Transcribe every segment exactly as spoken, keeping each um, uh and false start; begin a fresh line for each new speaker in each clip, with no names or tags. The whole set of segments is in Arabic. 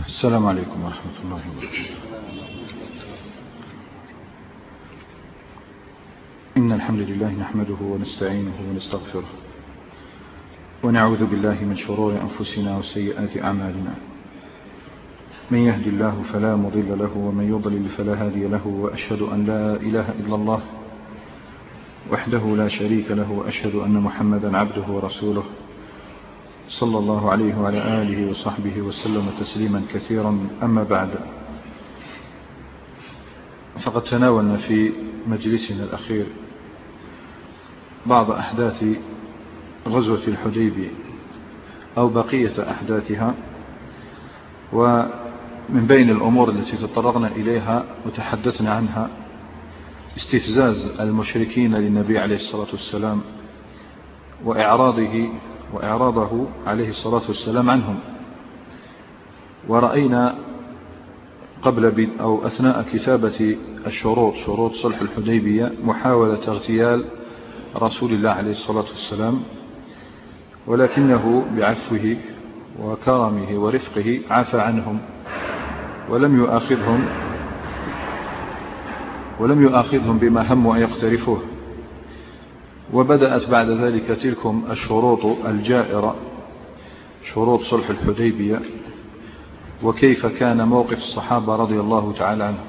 السلام عليكم ورحمة الله وبركاته. إن الحمد لله نحمده ونستعينه ونستغفره ونعوذ بالله من شرور أنفسنا وسيئات أعمالنا. من يهدي الله فلا مضل له ومن يضلل فلا هادي له، وأشهد أن لا إله إلا الله وحده لا شريك له، وأشهد أن محمدا عبده ورسوله صلى الله عليه وعلى آله وصحبه وسلم تسليما كثيرا. أما بعد، فقد تناولنا في مجلسنا الأخير بعض أحداث غزوة الحديبية أو بقية أحداثها، ومن بين الأمور التي تطرقنا إليها وتحدثنا عنها استفزاز المشركين للنبي عليه الصلاة والسلام وإعراضه وإعراضه عليه الصلاة والسلام عنهم. ورأينا قبل أو أثناء كتابة الشروط شروط صلح الحديبية محاولة اغتيال رسول الله عليه الصلاة والسلام، ولكنه بعفوه وكرمه ورفقه عفى عنهم ولم يؤاخذهم ولم يؤاخذهم بما هموا أن يقترفوه. وبدأت بعد ذلك تلكم الشروط الجائرة، شروط صلح الحديبية، وكيف كان موقف الصحابة رضي الله تعالى عنهم.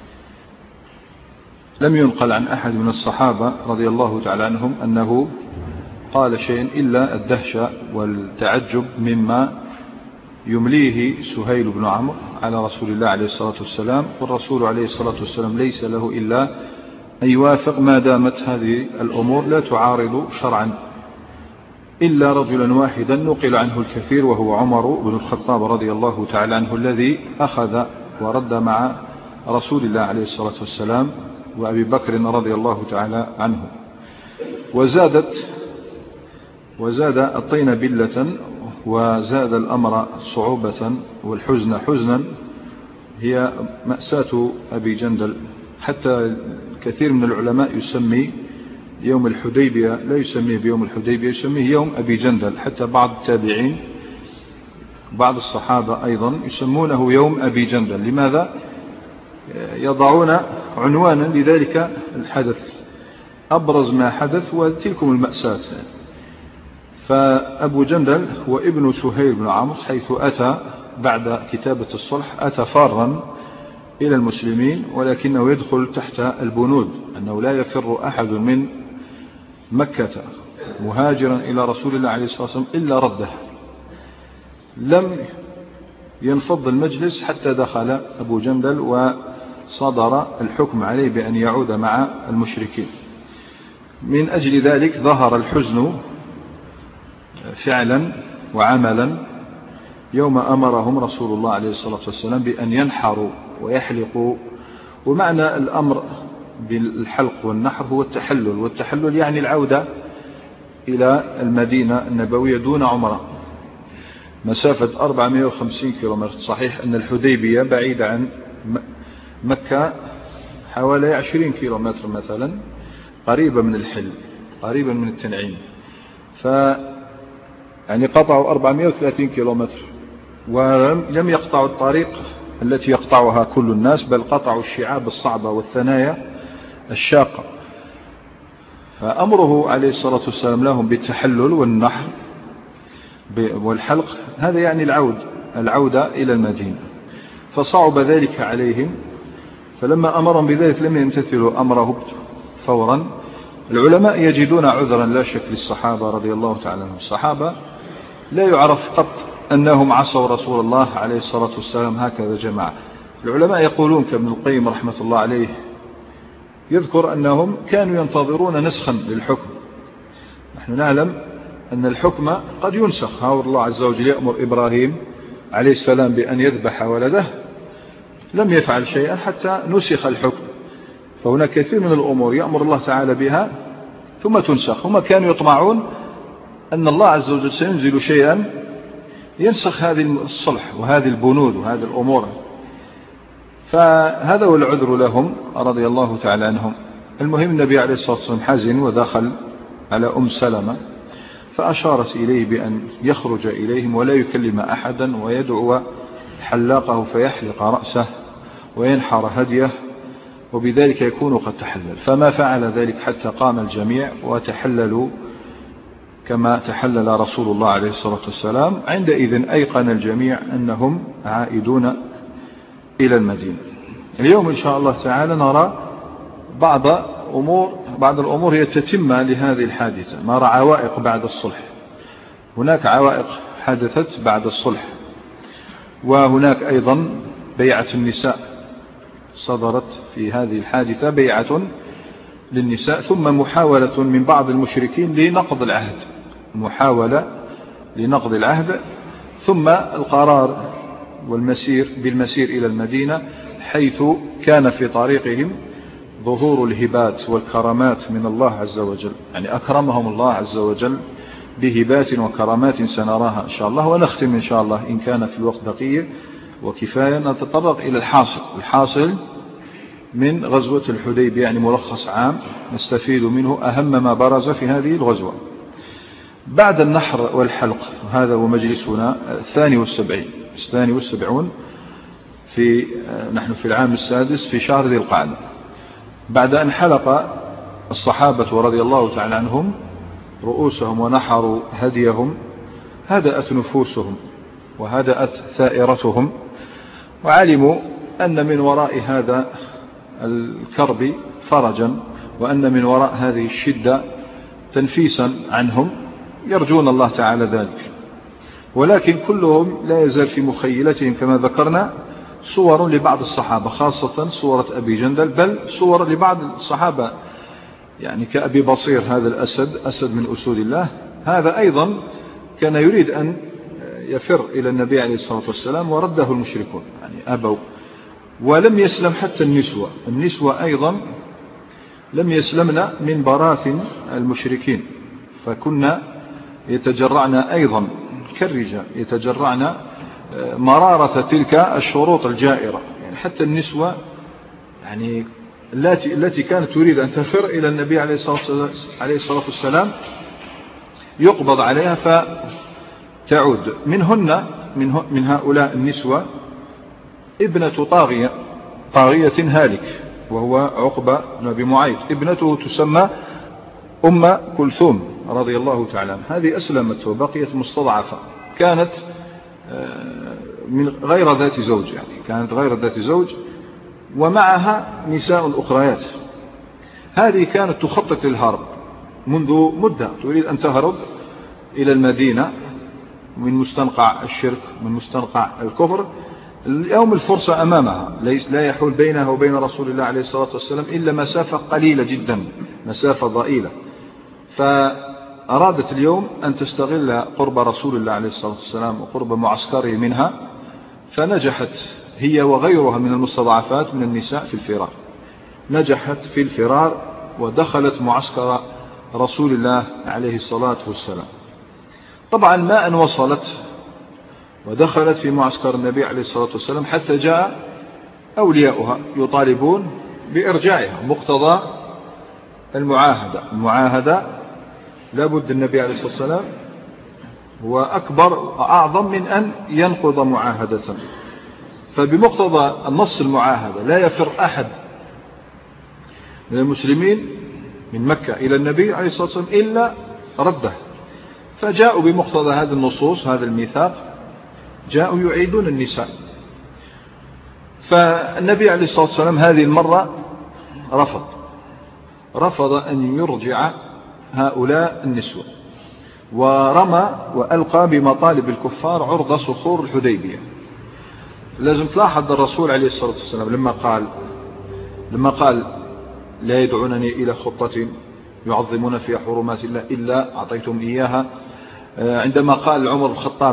لم ينقل عن أحد من الصحابة رضي الله تعالى عنهم أنه قال شيء إلا الدهشة والتعجب مما يمليه سهيل بن عمرو على رسول الله عليه الصلاة والسلام، والرسول عليه الصلاة والسلام ليس له إلا أن يوافق ما دامت هذه الأمور لا تعارض شرعا، إلا رجلا واحدا نقل عنه الكثير وهو عمر بن الخطاب رضي الله تعالى عنه، الذي أخذ ورد مع رسول الله عليه الصلاة والسلام وأبي بكر رضي الله تعالى عنه. وزادت وزاد الطين بلة وزاد الأمر صعوبة والحزن حزنا هي مأساة أبي جندل. حتى كثير من العلماء يسمي يوم الحديبية لا يسميه بيوم الحديبية، يسميه يوم أبي جندل. حتى بعض التابعين بعض الصحابة أيضا يسمونه يوم أبي جندل. لماذا؟ يضعون عنوانا لذلك الحدث، أبرز ما حدث وتلكم المأساة. فأبو جندل هو ابن سهيل بن عمرو، حيث أتى بعد كتابة الصلح أتى فارا إلى المسلمين، ولكنه يدخل تحت البنود أنه لا يفر أحد من مكة مهاجرا إلى رسول الله عليه الصلاة والسلام إلا رده. لم ينفض المجلس حتى دخل أبو جندل وصدر الحكم عليه بأن يعود مع المشركين. من أجل ذلك ظهر الحزن فعلا وعملا يوم أمرهم رسول الله عليه الصلاة والسلام بأن ينحروا ويحلقوا. ومعنى الأمر بالحلق والنحر هو التحلل، والتحلل يعني العودة إلى المدينة النبوية دون عمرة، مسافة أربعمائة وخمسين كيلومتر. صحيح أن الحديبية بعيدة عن مكة حوالي عشرين كيلومتر مثلا، قريبة من الحل، قريبة من التنعيم، ف يعني قطعوا أربعمائة وثلاثين كيلومتر، ولم يقطعوا الطريق التي يقطعها كل الناس، بل قطعوا الشعاب الصعبة والثنايا الشاقة. فأمره عليه الصلاة والسلام لهم بالتحلل والنحر والحلق، هذا يعني العود العودة إلى المدينة. فصعب ذلك عليهم، فلما أمرهم بذلك لم يمتثلوا أمره فورا. العلماء يجدون عذرا لا شك للصحابة رضي الله تعالى عنهم. الصحابة لا يعرف قط أنهم عصوا رسول الله عليه الصلاة والسلام هكذا جماعة. العلماء يقولون كابن القيم رحمة الله عليه يذكر أنهم كانوا ينتظرون نسخا للحكم. نحن نعلم أن الحكم قد ينسخ. ها الله عز وجل يأمر إبراهيم عليه السلام بأن يذبح ولده، لم يفعل شيئا حتى نسخ الحكم. فهناك كثير من الأمور يأمر الله تعالى بها ثم تنسخ. هم كانوا يطمعون أن الله عز وجل سينزل شيئا ينسخ هذه الصلح وهذه البنود وهذه الأمور. فهذا هو العذر لهم رضي الله تعالى عنهم. المهم النبي عليه الصلاة والسلام حزن ودخل على أم سلمة فأشارت إليه بأن يخرج إليهم ولا يكلم أحدا ويدعو حلاقه فيحلق رأسه وينحر هديه، وبذلك يكون قد تحلل. فما فعل ذلك حتى قام الجميع وتحللوا كما تحلل رسول الله عليه الصلاة والسلام. عندئذ أيقن الجميع أنهم عائدون إلى المدينة. اليوم إن شاء الله تعالى نرى بعض أمور بعض الأمور هي تتمة لهذه الحادثة. نرى عوائق بعد الصلح. هناك عوائق حدثت بعد الصلح، وهناك أيضا بيعة النساء صدرت في هذه الحادثة، بيعة للنساء، ثم محاولة من بعض المشركين لنقض العهد، محاولة لنقض العهد، ثم القرار والمسير بالمسير إلى المدينة، حيث كان في طريقهم ظهور الهبات والكرامات من الله عز وجل. يعني أكرمهم الله عز وجل بهبات وكرامات سنراها إن شاء الله. ونختم إن شاء الله إن كان في الوقت بقية وكفاية نتطرق إلى الحاصل الحاصل من غزوة الحديبية، يعني ملخص عام نستفيد منه أهم ما برز في هذه الغزوة. بعد النحر والحلق، هذا هو مجلسنا الثاني والسبعين الثاني والسبعون في نحن في العام السادس في شهر ذي القعدة. بعد أن حلق الصحابة رضي الله تعالى عنهم رؤوسهم ونحروا هديهم، هدأت نفوسهم وهدأت ثائرتهم، وعلموا أن من وراء هذا الكرب فرجا، وأن من وراء هذه الشدة تنفيسا عنهم، يرجون الله تعالى ذلك. ولكن كلهم لا يزال في مخيلتهم كما ذكرنا صور لبعض الصحابة، خاصة صورة أبي جندل، بل صور لبعض الصحابة يعني كأبي بصير، هذا الأسد أسد من أسود الله، هذا أيضا كان يريد أن يفر إلى النبي عليه الصلاة والسلام ورده المشركون، يعني أبوا. ولم يسلم حتى النسوة النسوة أيضا لم يسلمن من براثن المشركين، فكنا يتجرعن أيضا كالرجال، يتجرعن مرارة تلك الشروط الجائرة. يعني حتى النسوة يعني التي التي كانت تريد أن تفر إلى النبي عليه الصلاة والسلام يقبض عليها فتعود. منهن من من هؤلاء النسوة ابنة طاغية طاغية هالك، وهو عقبة بن أبي معيط، ابنته تسمى أم كلثوم رضي الله تعالى عنها. هذه أسلمت وبقيت مستضعفة، كانت من غير ذات زوج، يعني كانت غير ذات زوج، ومعها نساء أخريات. هذه كانت تخطط للهرب منذ مدة، تريد أن تهرب إلى المدينة من مستنقع الشرك، من مستنقع الكفر. اليوم الفرصة أمامها، ليس لا يحول بينها وبين رسول الله عليه الصلاة والسلام إلا مسافة قليلة جدا، مسافة ضئيلة. فأرادت اليوم أن تستغل قرب رسول الله عليه الصلاة والسلام وقرب معسكره منها، فنجحت هي وغيرها من المستضعفات من النساء في الفرار. نجحت في الفرار ودخلت معسكر رسول الله عليه الصلاة والسلام. طبعا ما أن وصلت ودخلت في معسكر النبي عليه الصلاة والسلام حتى جاء أولياؤها يطالبون بإرجاعها، مقتضى المعاهدة. المعاهدة لابد النبي عليه الصلاة والسلام هو أكبر وأعظم من أن ينقض معاهدة، فبمقتضى النص المعاهدة لا يفر أحد من المسلمين من مكة إلى النبي عليه الصلاة والسلام إلا رده. فجاءوا بمقتضى هذه النصوص، هذا الميثاق، جاءوا يعيدون النساء. فالنبي عليه الصلاة والسلام هذه المرة رفض رفض أن يرجع هؤلاء النسوة، ورمى وألقى بمطالب الكفار عرض صخور الحديبية. لازم تلاحظ الرسول عليه الصلاة والسلام لما قال لما قال لا يدعونني إلى خطة يعظمون فيها حرمات الله إلا أعطيتم إياها. عندما قال عمر بن الخطاب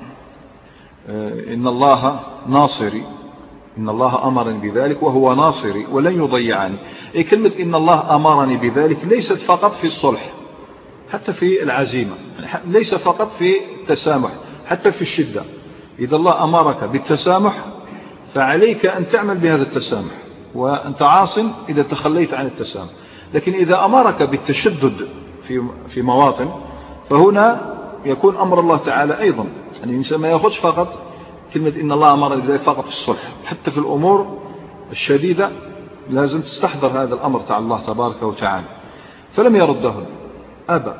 إن الله ناصري، إن الله أمرني بذلك وهو ناصري ولن يضيعني. أي كلمة إن الله أمرني بذلك ليست فقط في الصلح، حتى في العزيمة، ليس فقط في التسامح، حتى في الشدة. إذا الله أمرك بالتسامح فعليك أن تعمل بهذا التسامح، وأنت عاص إذا تخليت عن التسامح. لكن إذا أمرك بالتشدد في في مواطن، فهنا يكون أمر الله تعالى أيضا. يعني الإنسان ما يأخذ فقط كلمة إن الله أمر بذلك فقط في الصلح، حتى في الأمور الشديدة لازم تستحضر هذا الأمر تاع الله تبارك وتعالى. فلم يردهن، أبى.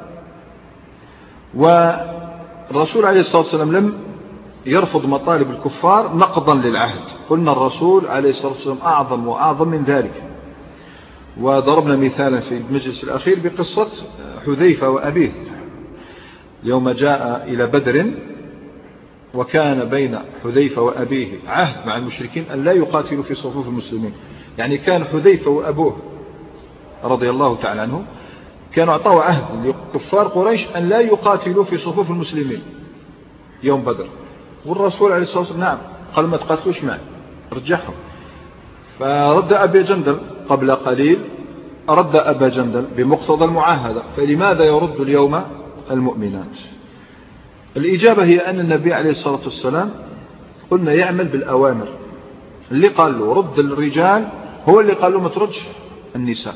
والرسول عليه الصلاة والسلام لم يرفض مطالب الكفار نقضا للعهد. قلنا الرسول عليه الصلاة والسلام أعظم وأعظم من ذلك. وضربنا مثالا في المجلس الأخير بقصة حذيفة وأبيه يوم جاء إلى بدر، وكان بين حذيفة وأبيه عهد مع المشركين أن لا يقاتلوا في صفوف المسلمين. يعني كان حذيفة وأبوه رضي الله تعالى عنه كانوا أعطوا عهد لكفار قريش أن لا يقاتلوا في صفوف المسلمين يوم بدر، والرسول عليه الصلاة والسلام نعم قال ما تقاتلوش معي، رجعهم. فرد أبي جندل قبل قليل، رد أبا جندل بمقتضى المعاهدة. فلماذا يرد اليوم المؤمنات؟ الإجابة هي أن النبي عليه الصلاة والسلام قلنا يعمل بالأوامر. اللي قال له رد الرجال هو اللي قال له ما تردش النساء.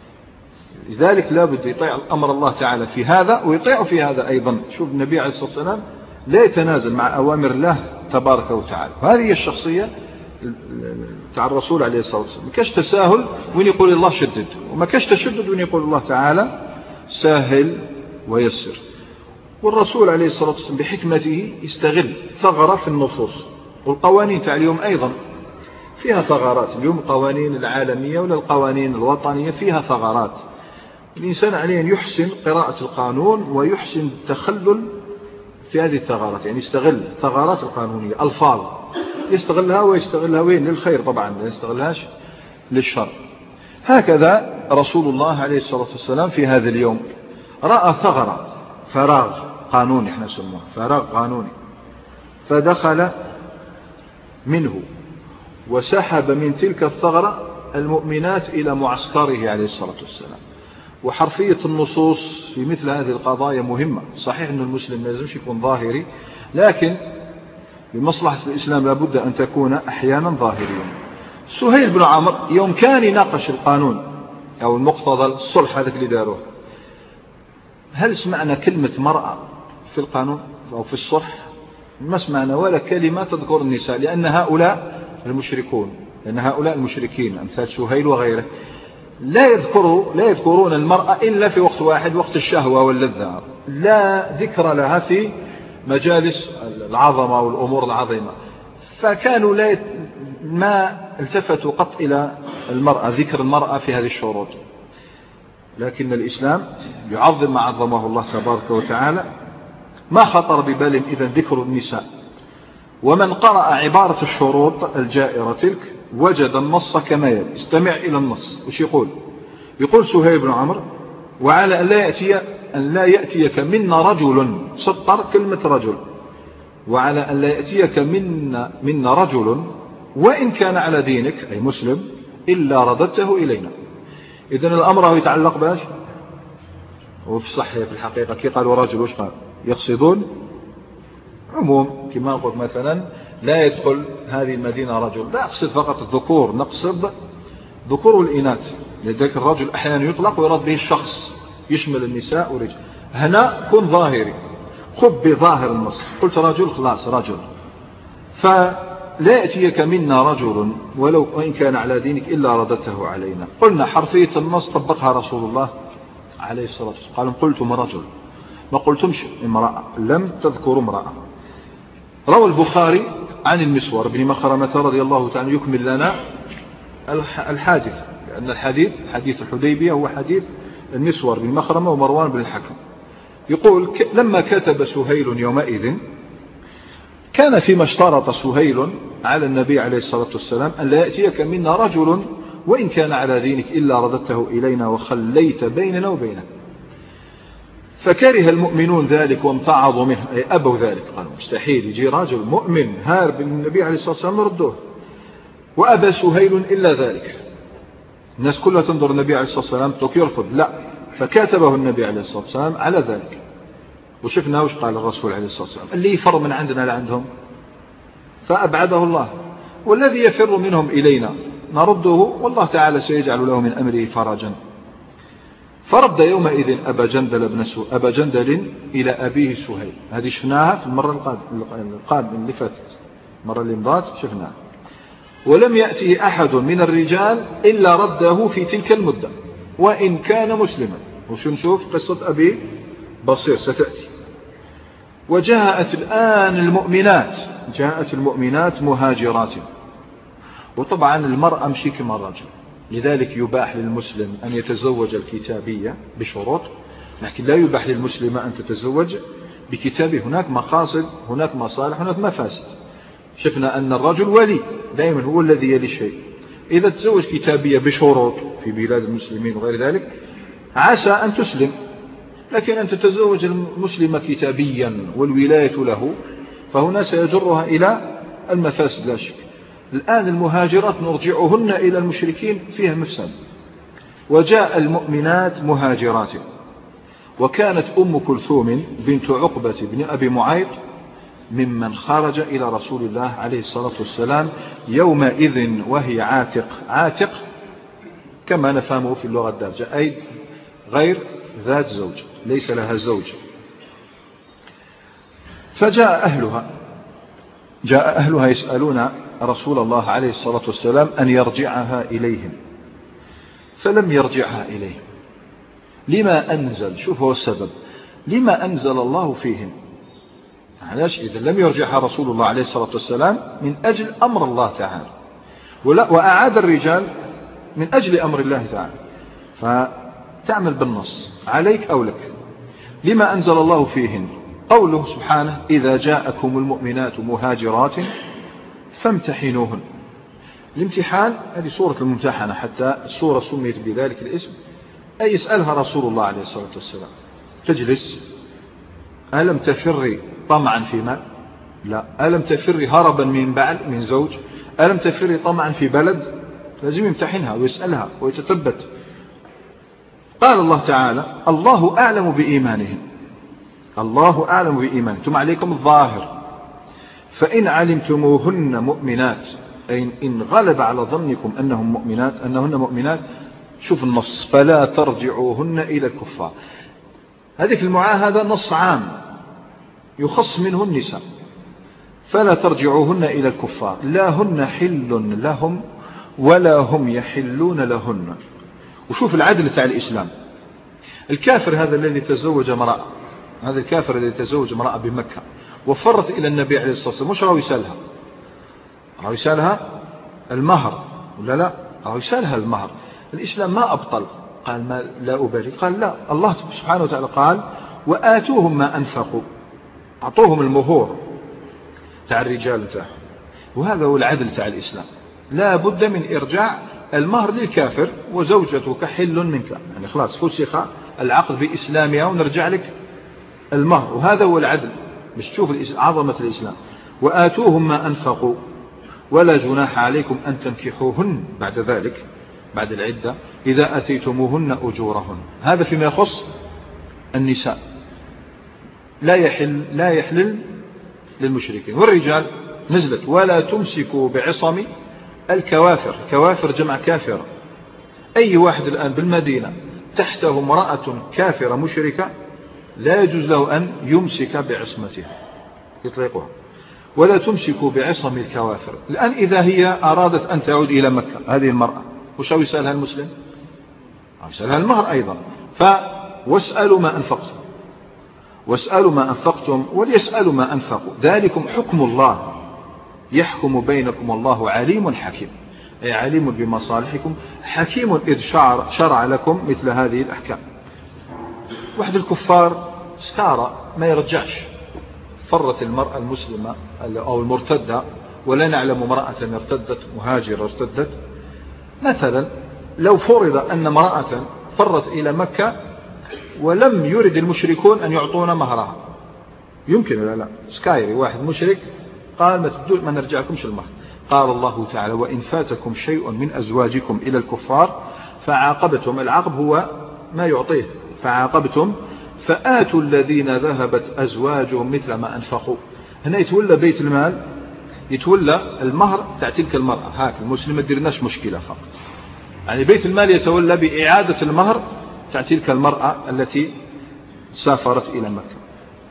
لذلك لا بد يطيع أمر الله تعالى في هذا ويطيع في هذا أيضا. شوف النبي عليه الصلاة والسلام لا يتنازل مع أوامر الله تبارك وتعالى. وهذه هي الشخصية تاع الرسول عليه الصلاة والسلام. ما كاش تساهل وين يقول الله شدد، وما كاش تشدد وين يقول الله تعالى ساهل ويسر. والرسول عليه الصلاة والسلام بحكمته يستغل ثغرة في النصوص. والقوانين تاع اليوم أيضا فيها ثغرات. اليوم القوانين العالمية ولا القوانين الوطنية فيها ثغرات. الإنسان عليه أن يحسن قراءة القانون ويحسن التخلل في هذه الثغرات. يعني يستغل ثغرات القانونية، ألفاظ يستغلها ويستغلها وين؟ للخير طبعا، لا يستغلهاش للشر. هكذا رسول الله عليه الصلاة والسلام في هذا اليوم رأى ثغرة، فراغ قانوني احنا نسموه فراغ قانوني، فدخل منه وسحب من تلك الثغرة المؤمنات إلى معسكره عليه الصلاة والسلام. وحرفية النصوص في مثل هذه القضايا مهمة. صحيح أن المسلم ما لازمش يكون ظاهري، لكن بمصلحة الإسلام لابد أن تكون أحيانا ظاهريا. سهيل بن عمرو يوم كان يناقش القانون أو المقتضى الصلح هذا اللي داروه، هل سمعنا كلمة مرأة في القانون أو في الصلح؟ ما سمعنا ولا كلمة تذكر النساء، لأن هؤلاء المشركون لأن هؤلاء المشركين أمثال سهيل وغيره لا يذكروا لا يذكرون المرأة إلا في وقت واحد، وقت الشهوة واللذة. لا ذكر لها في مجالس العظمة والأمور العظيمة. فكانوا لا يت... ما التفتوا قط إلى المرأة، ذكر المرأة في هذه الشروط. لكن الإسلام يعظم ما عظمه الله تبارك وتعالى. ما خطر ببال إذن ذكر النساء. ومن قرأ عبارة الشروط الجائرة تلك وجد النص كما يلي. استمع إلى النص وش يقول. يقول سهيل بن عمرو: وعلى أن لا يأتي أن لا يأتيك منا رجل، سطر كلمة رجل، وعلى أن لا يأتيك منا, منا رجل وإن كان على دينك أي مسلم إلا رددته إلينا. إذن الأمر يتعلق باش وفي صحيح في الحقيقة كي قالوا رجل وش قال؟ يقصدون عموم. كما قلت مثلا لا يدخل هذه المدينة رجل، لا أقصد فقط الذكور، نقصد ذكور والإناث. لذلك الرجل أحيانا يطلق ويراد به الشخص، يشمل النساء والرجال. هنا كن ظاهري، خذ بظاهر النص. قلت رجل خلاص رجل. فلا يأتيك منا رجل ولو وإن كان على دينك إلا ردته علينا. قلنا حرفية النص طبقها رسول الله عليه الصلاة والسلام. قال قلتم رجل، ما قلتمش امرأة، لم تذكروا امرأة. روى البخاري عن المسور بن مخرمة رضي الله تعالى يكمل لنا الحادث، لأن الحديث حديث الحديبية هو حديث المسور بن مخرمة ومروان بن الحكم. يقول: لما كتب سهيل يومئذ كان فيما اشترط سهيل على النبي عليه الصلاة والسلام أن لا يأتيك منا رجل وإن كان على دينك إلا رددته إلينا وخليت بيننا وبينه. فكره المؤمنون ذلك وامتعضوا منه، أي أبوا ذلك، قالوا مستحيل يجي رجل مؤمن هارب من النبي عليه الصلاة والسلام نردوه. وأبى سهيل إلا ذلك. الناس كلها تنظر النبي عليه الصلاة والسلام توك يرفض، لا، فكاتبه النبي عليه الصلاة والسلام على ذلك. وشفنا وش قال الرسول عليه الصلاة والسلام: اللي يفر من عندنا لعندهم فأبعده الله، والذي يفر منهم إلينا نرده والله تعالى سيجعل له من أمره فرجا. فرد يومئذ أبا جندل بن سو أبا جندل إلى أبيه سهيل. هذه شفناها في المرة القادمة اللي فاتت. مرة اللي مضات شفنا. ولم يأتي أحد من الرجال إلا رده في تلك المدة وإن كان مسلما. وشو نشوف قصة أبي بصير ستأتي. وجاءت الآن المؤمنات، جاءت المؤمنات مهاجرات. وطبعا المرأة مشي كما الرجل، لذلك يباح للمسلم أن يتزوج الكتابية بشروط، لكن لا يباح للمسلمة أن تتزوج بكتابه. هناك مقاصد، هناك مصالح، هناك مفاسد. شفنا أن الرجل ولي دائما هو الذي يلي الشيء. إذا تزوج كتابية بشروط في بلاد المسلمين وغير ذلك عسى أن تسلم، لكن أن تتزوج المسلمة كتابيا والولاية له فهنا سيجرها إلى المفاسد لا شك. الآن المهاجرات نرجعهن إلى المشركين فيها مفسد. وجاء المؤمنات مهاجرات. وكانت أم كلثوم بنت عقبة بن أبي معيط ممن خرج إلى رسول الله عليه الصلاة والسلام يومئذ وهي عاتق. عاتق كما نفهمه في اللغة الدارجة أي غير ذات زوج، ليس لها زوج. فجاء أهلها، جاء أهلها يسألون رسول الله عليه الصلاة والسلام أن يرجعها إليهم، فلم يرجعها إليهم. لما أنزل؟ شوف هو السبب، لما أنزل الله فيهم؟ علاش إذا لم يرجعها رسول الله عليه الصلاة والسلام؟ من أجل أمر الله تعالى، وأعاد الرجال من أجل أمر الله تعالى. فتعمل بالنص عليك أو لك. لما أنزل الله فيهن؟ قوله سبحانه إذا جاءكم المؤمنات مهاجرات فامتحنوهن. الامتحان هذه سورة الممتحنة، حتى السورة سميت بذلك الاسم، أي يسألها رسول الله عليه الصلاة والسلام تجلس ألم تفري طمعا في مال؟ لا. ألم تفري هربا من بعل من زوج؟ ألم تفري طمعا في بلد؟ لازم يمتحنها ويسألها ويتثبت. قال الله تعالى الله أعلم بإيمانهم، الله أعلم بإيمانهم، ثم عليكم الظاهر. فإن علمتموهن مؤمنات أي إن غلب على ظنكم أنهم مؤمنات أنهن مؤمنات، شوف النص فلا ترجعوهن إلى الكفار. هذه المعاهدة نص عام يخص منه النساء. فلا ترجعوهن إلى الكفار لا هن حل لهم ولا هم يحلون لهن. وشوف العدل تاع الإسلام. الكافر هذا الذي تزوج امرأة، هذا الكافر الذي تزوج امرأة بمكة وفرت إلى النبي عليه الصلاة والسلام، مش راهو يسألها، راهو يسألها المهر ولا لا؟ راهو يسألها المهر. الإسلام ما أبطل قال ما لا أبالي، قال لا. الله سبحانه وتعالى قال وآتوهم ما أنفقوا، أعطوهم المهور تاع الرجال تاعهم. وهذا هو العدل تاع الإسلام. لا بد من إرجاع المهر للكافر وزوجتك حل منك، يعني خلاص فسخ العقد بإسلامها ونرجع لك المهر. وهذا هو العدل، مش تشوف عظمة الإسلام. وآتوهم ما أنفقوا ولا جناح عليكم أن تنكحوهن بعد ذلك بعد العدة إذا أتيتموهن أجورهن. هذا فيما يخص النساء، لا يحل لا يحلل للمشركين. والرجال نزلت ولا تمسكوا بعصم الكوافر. كوافر جمع كافر. أي واحد الآن بالمدينة تحته امرأة كافرة مشركة لا يجوز له أن يمسك بعصمتها، يطلقها. ولا تمسكوا بعصم الكوافر. الآن إذا هي أرادت أن تعود إلى مكة هذه المرأة، وش يسألها المسلم؟ يسألها المهر أيضا. فواسألوا ما أنفقتم، واسألوا ما أنفقتم وليسألوا ما أنفقوا، ذلكم حكم الله يحكم بينكم والله عليم حكيم. أي عليم بمصالحكم حكيم إذ شرع, شرع لكم مثل هذه الأحكام. واحد الكفار سكارى ما يرجعش، فرت المرأة المسلمة أو المرتدة ولا نعلم امرأة ارتدت مهاجرة ارتدت مثلا، لو فرض أن امرأة فرت إلى مكة ولم يرد المشركون أن يعطونا مهرها، يمكن ولا لا؟ سكايري واحد مشرك قال ما تدول ما نرجع لكمش المهر. قال الله تعالى وإن فاتكم شيء من أزواجكم إلى الكفار فعاقبتم، العقب هو ما يعطيه، فعاقبتم فآتوا الذين ذهبت أزواجهم مثل ما أنفقوا. هنا يتولى بيت المال، يتولى المهر تاع تلك المرأة. هاك المسلم ما ديرناش مشكلة فقط، يعني بيت المال يتولى بإعادة المهر تاع تلك المرأة التي سافرت إلى مكة.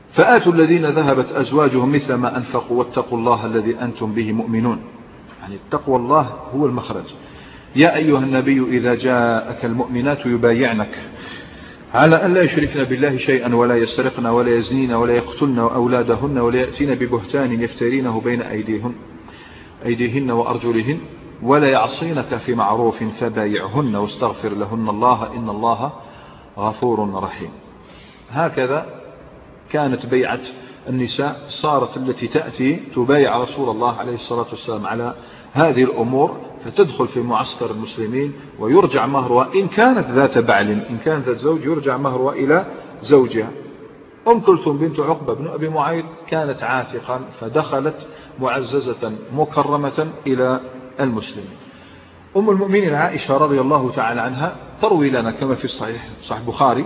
فآتوا الذين ذهبت أزواجهم مثل ما أنفقوا واتقوا الله الذي أنتم به مؤمنون. يعني التقوى الله هو المخرج. يا أيها النبي إذا جاءك المؤمنات يبايعنك على أن لا يشركن بالله شيئا ولا يسرقن ولا يزنين ولا يقتلن أولادهن ولا يأتين ببهتان يفترينه بين أيديهن, أيديهن وأرجلهن ولا يعصينك في معروف فبايعهن واستغفر لهن الله إن الله غفور رحيم. هكذا كانت بيعة النساء، صارت التي تأتي تبايع رسول الله عليه الصلاة والسلام على هذه الأمور فتدخل في معسكر المسلمين ويرجع مهرها إن كانت ذات بعل، إن كانت ذات زوج يرجع مهرها إلى زوجها. أم كلثوم بنت عقبة بن أبي معيط كانت عاتقا فدخلت معززة مكرمة إلى المسلمين. أم المؤمنين عائشة رضي الله تعالى عنها تروي لنا كما في الصحيح صحيح بخاري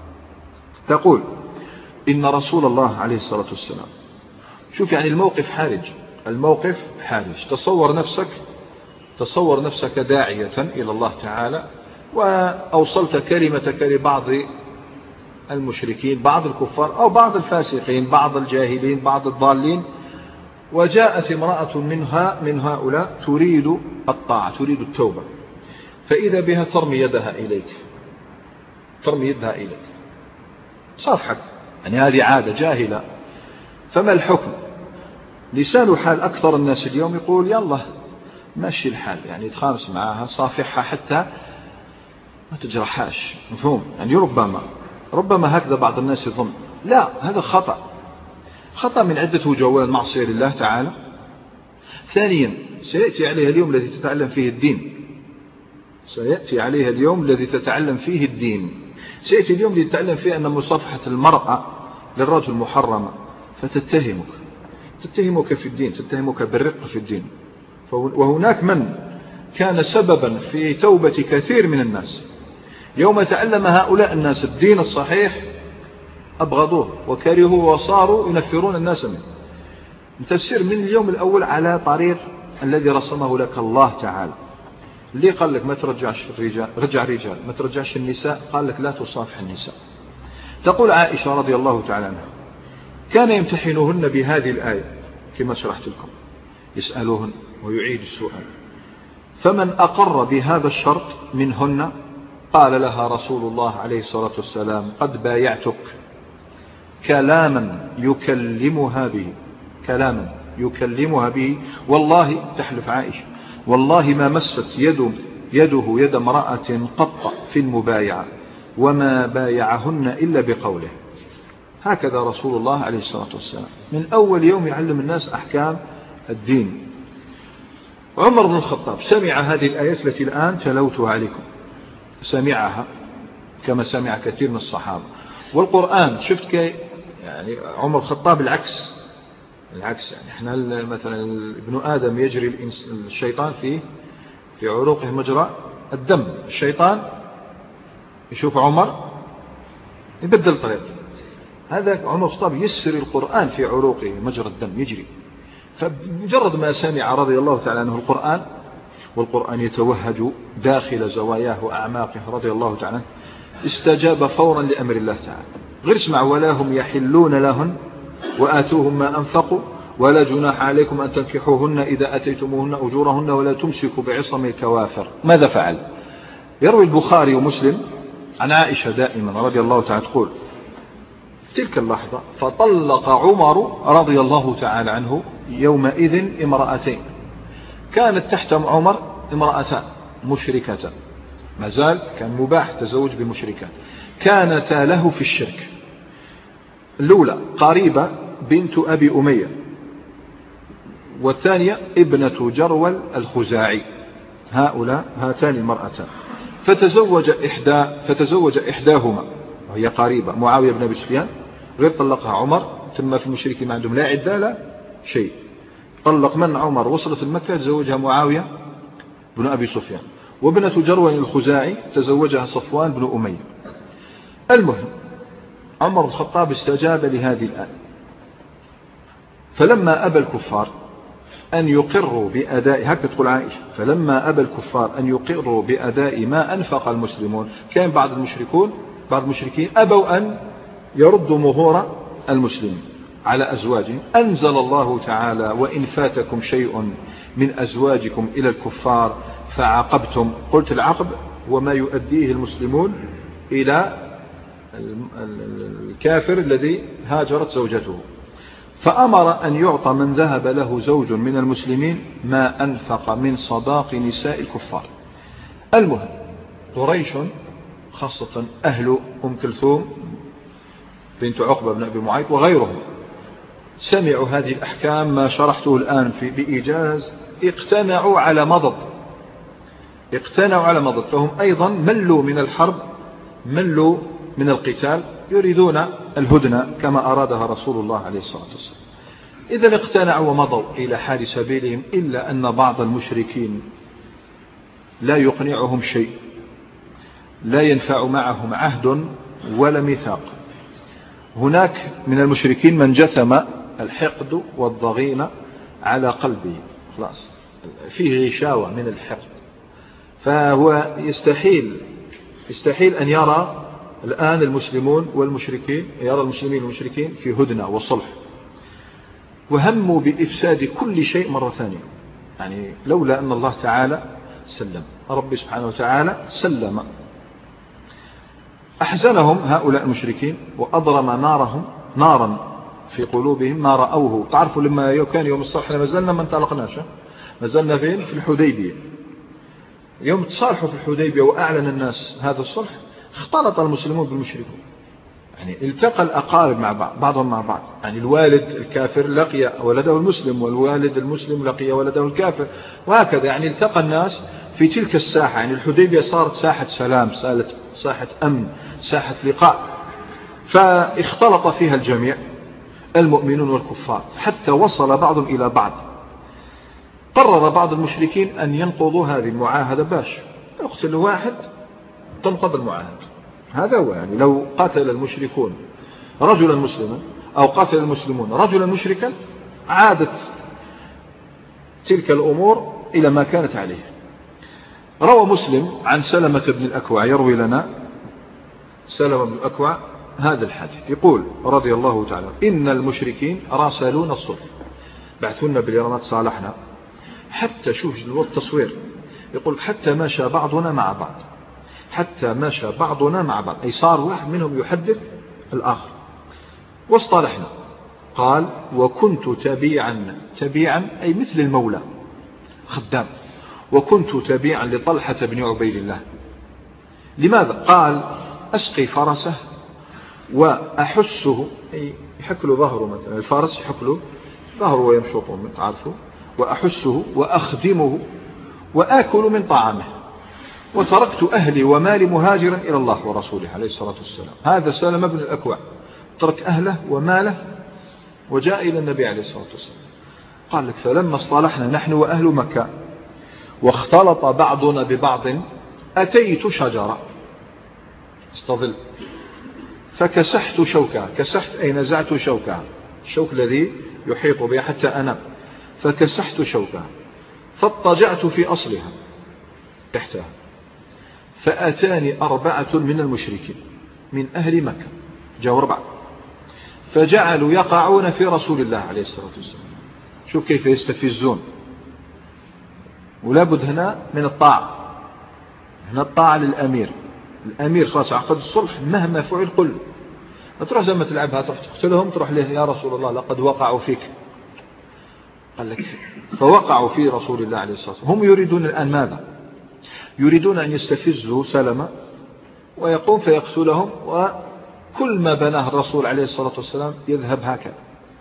تقول إن رسول الله عليه الصلاة والسلام، شوف يعني الموقف حارج، الموقف حارج. تصور نفسك تصور نفسك داعية إلى الله تعالى وأوصلت كلمتك لبعض المشركين، بعض الكفار أو بعض الفاسقين، بعض الجاهلين، بعض الضالين، وجاءت امرأة منها من هؤلاء تريد الطاعة تريد التوبة، فإذا بها ترمي يدها إليك ترمي يدها إليك صافحك، يعني هذه عادة جاهلة. فما الحكم؟ لسان حال أكثر الناس اليوم يقول يلا ماشي الحال، يعني يتخامس معها صافحها حتى ما تجرحاش، مفهوم؟ يعني ربما ربما هكذا بعض الناس يظن، لا، هذا خطأ خطأ من عدة وجوه. المعصية لله تعالى. ثانيا سيأتي عليها اليوم الذي تتعلم فيه الدين سيأتي عليها اليوم الذي تتعلم فيه الدين سيأتي اليوم الذي تتعلم فيه أن مصافحة المرأة للرجل محرمة، فتتهمك تتهمك في الدين، تتهمك بالرق في الدين. وهناك من كان سببا في توبة كثير من الناس يوم تعلم هؤلاء الناس الدين الصحيح أبغضوه وكرهوه وصاروا ينفرون الناس منه. تسير من اليوم الأول على طريق الذي رسمه لك الله تعالى. اللي قال لك ما ترجعش الرجال رجع رجال، ما ترجعش النساء، قال لك لا تصافح النساء. تقول عائشة رضي الله تعالى عنها كان يمتحنهن بهذه الآية كما شرحت لكم، يسألوهن ويعيد السؤال، فمن أقر بهذا الشرط منهن قال لها رسول الله عليه الصلاة والسلام قد بايعتك كلاما يكلمها به كلاما يكلمها به والله، تحلف عائشة، والله ما مست يد يده يد امرأة قط في المبايعة وما بايعهن إلا بقوله. هكذا رسول الله عليه الصلاة والسلام من أول يوم يعلم الناس أحكام الدين. عمر بن الخطاب سمع هذه الآيات التي الآن تلوتها عليكم، سمعها كما سمع كثير من الصحابة. والقرآن شفت كي يعني عمر الخطاب العكس العكس يعني احنا مثلا ابن آدم يجري الشيطان في في عروقه مجرى الدم، الشيطان يشوف عمر يبدل طريق. هذا عمر الخطاب يسري القرآن في عروقه مجرى الدم يجري. فمجرد ما سمع رضي الله تعالى عنه القرآن، والقرآن يتوهج داخل زواياه وأعماقه رضي الله تعالى عنه، استجاب فورا لأمر الله تعالى. غير اسمع ولا هم يحلون لهن وآتوهم ما أنفقوا ولا جناح عليكم أن تنكحوهن إذا أتيتموهن أجورهن ولا تمسكوا بعصم الكوافر. ماذا فعل؟ يروي البخاري ومسلم عن عائشة دائما رضي الله تعالى تقول تلك اللحظة فطلق عمر رضي الله تعالى عنه يومئذ امرأتين كانت تحت عمر امرأتان مشركتان، ما زال كان مباح تزوج بمشركات كانتا له في الشرك. الأولى قريبة بنت أبي أمية، والثانية ابنة جرول الخزاعي. هؤلاء هاتان المرأتان فتزوج إحدى فتزوج إحداهما وهي قريبة معاوية بن أبي سفيان، غير طلقها عمر. ثم في المشركين ما عندهم لا عدة لا شيء، طلق من عمر وصلت المكة تزوجها معاوية بن أبي سفيان. وابنة جرول الخزاعي تزوجها صفوان بن أمية. المهم عمر الخطاب استجاب لهذه الآية، فلما أبى الكفار أن يقروا بأداء، هكذا تقول عائشة، فلما أبى الكفار أن يقروا بأداء ما أنفق المسلمون، كان بعض المشركون بعض المشركين أبوا أن يردوا مهور المسلمين على أزواجهم أنزل الله تعالى وإن فاتكم شيء من أزواجكم إلى الكفار فعاقبتم. قلت العقب وما يؤديه المسلمون إلى الكافر الذي هاجرت زوجته، فأمر أن يعطى من ذهب له زوج من المسلمين ما أنفق من صداق نساء الكفار. المهم قريش خاصة أهل أم كلثوم بنت عقبة بن أبي معيط وغيرهم سمعوا هذه الأحكام ما شرحته الآن في بإيجاز، اقتنعوا على مضض اقتنعوا على مضض فهم أيضا ملوا من الحرب، ملوا من القتال، يريدون الهدنة كما أرادها رسول الله عليه الصلاة والسلام. إذا اقتنعوا ومضوا إلى حال سبيلهم، إلا أن بعض المشركين لا يقنعهم شيء، لا ينفع معهم عهد ولا ميثاق. هناك من المشركين من جثم الحقد والضغينة على قلبه، خلاص فيه غشاوة من الحقد، فهو يستحيل يستحيل أن يرى الآن المسلمون والمشركين يرى المسلمين والمشركين في هدنة وصلح، وهموا بإفساد كل شيء مرة ثانية. يعني لولا أن الله تعالى سلم، ربي سبحانه وتعالى سلم، أحزنهم هؤلاء المشركين وأضرم نارهم نارا في قلوبهم ما رأوه. تعرفوا لما كان يوم الصلح ما زلنا ما انطلقناش، ما زلنا فين؟ في الحديبية. يوم تصالحوا في الحديبية وأعلن الناس هذا الصلح، اختلط المسلمون بالمشركون، يعني التقى الأقارب مع بعض بعضهم مع بعض. يعني الوالد الكافر لقي ولده المسلم، والوالد المسلم لقي ولده الكافر، وهكذا. يعني التقى الناس في تلك الساحة. يعني الحديبية صارت ساحة سلام، ساحة أمن، ساحة لقاء، فاختلط فيها الجميع المؤمنون والكفار، حتى وصل بعضهم إلى بعض. قرر بعض المشركين أن ينقضوا هذه المعاهدة، باش يقتل واحد تنقض المعاهدة. هذا هو، يعني لو قتل المشركون رجلا مسلما أو قتل المسلمون رجلا مشركا عادت تلك الأمور إلى ما كانت عليه. روى مسلم عن سلمة بن الأكوع، يروي لنا سلمة بن الأكوع هذا الحديث، يقول رضي الله تعالى: إن المشركين راسلون الصلح، بعثونا باليرانات صالحنا، حتى شوف التصوير، يقول حتى مشى بعضنا مع بعض، حتى مشى بعضنا مع بعض، أي صار واحد منهم يحدث الآخر، واصطلحنا. قال: وكنت تبيعا تبيعا أي مثل المولى خدام، وكنت تبيعا لطلحة بن عبيد الله. لماذا؟ قال: أسقي فرسه وأحسه، أي يحك له ظهره، مثلا الفارس يحك له ظهره ويمشطه تعرفوا، وأحسه وأخدمه وآكل من طعامه، وتركت أهلي ومالي مهاجرا إلى الله ورسوله عليه الصلاة والسلام. هذا سلمة بن الأكوع ترك أهله وماله وجاء إلى النبي عليه الصلاة والسلام. قال لك: فلما اصطلحنا نحن وأهل مكة واختلط بعضنا ببعض، أتيت شجرة استظل فكسحت شوكها، كسحت أي نزعت شوكها، الشوك الذي يحيط بها حتى أنام، فكسحت شوكها فاضطجعت في أصلها تحتها، فأتاني أربعة من المشركين من أهل مكة، جاءوا أربعة، فجعلوا يقعون في رسول الله عليه الصلاة والسلام. شوف كيف يستفزون. ولا بد هنا من الطاعة، هنا الطاعة للأمير. الأمير خلاص عقد الصلح، مهما فعل قل، ما تروح زي ما تلعبها تروح تقتلهم، تروح له يا رسول الله لقد وقعوا فيك. قال لك: فوقعوا في رسول الله عليه الصلاة والسلام. هم يريدون الآن ماذا؟ يريدون أن يستفزوا سلمة ويقوم فيقتلهم، وكل ما بناه الرسول عليه الصلاة والسلام يذهب هكذا.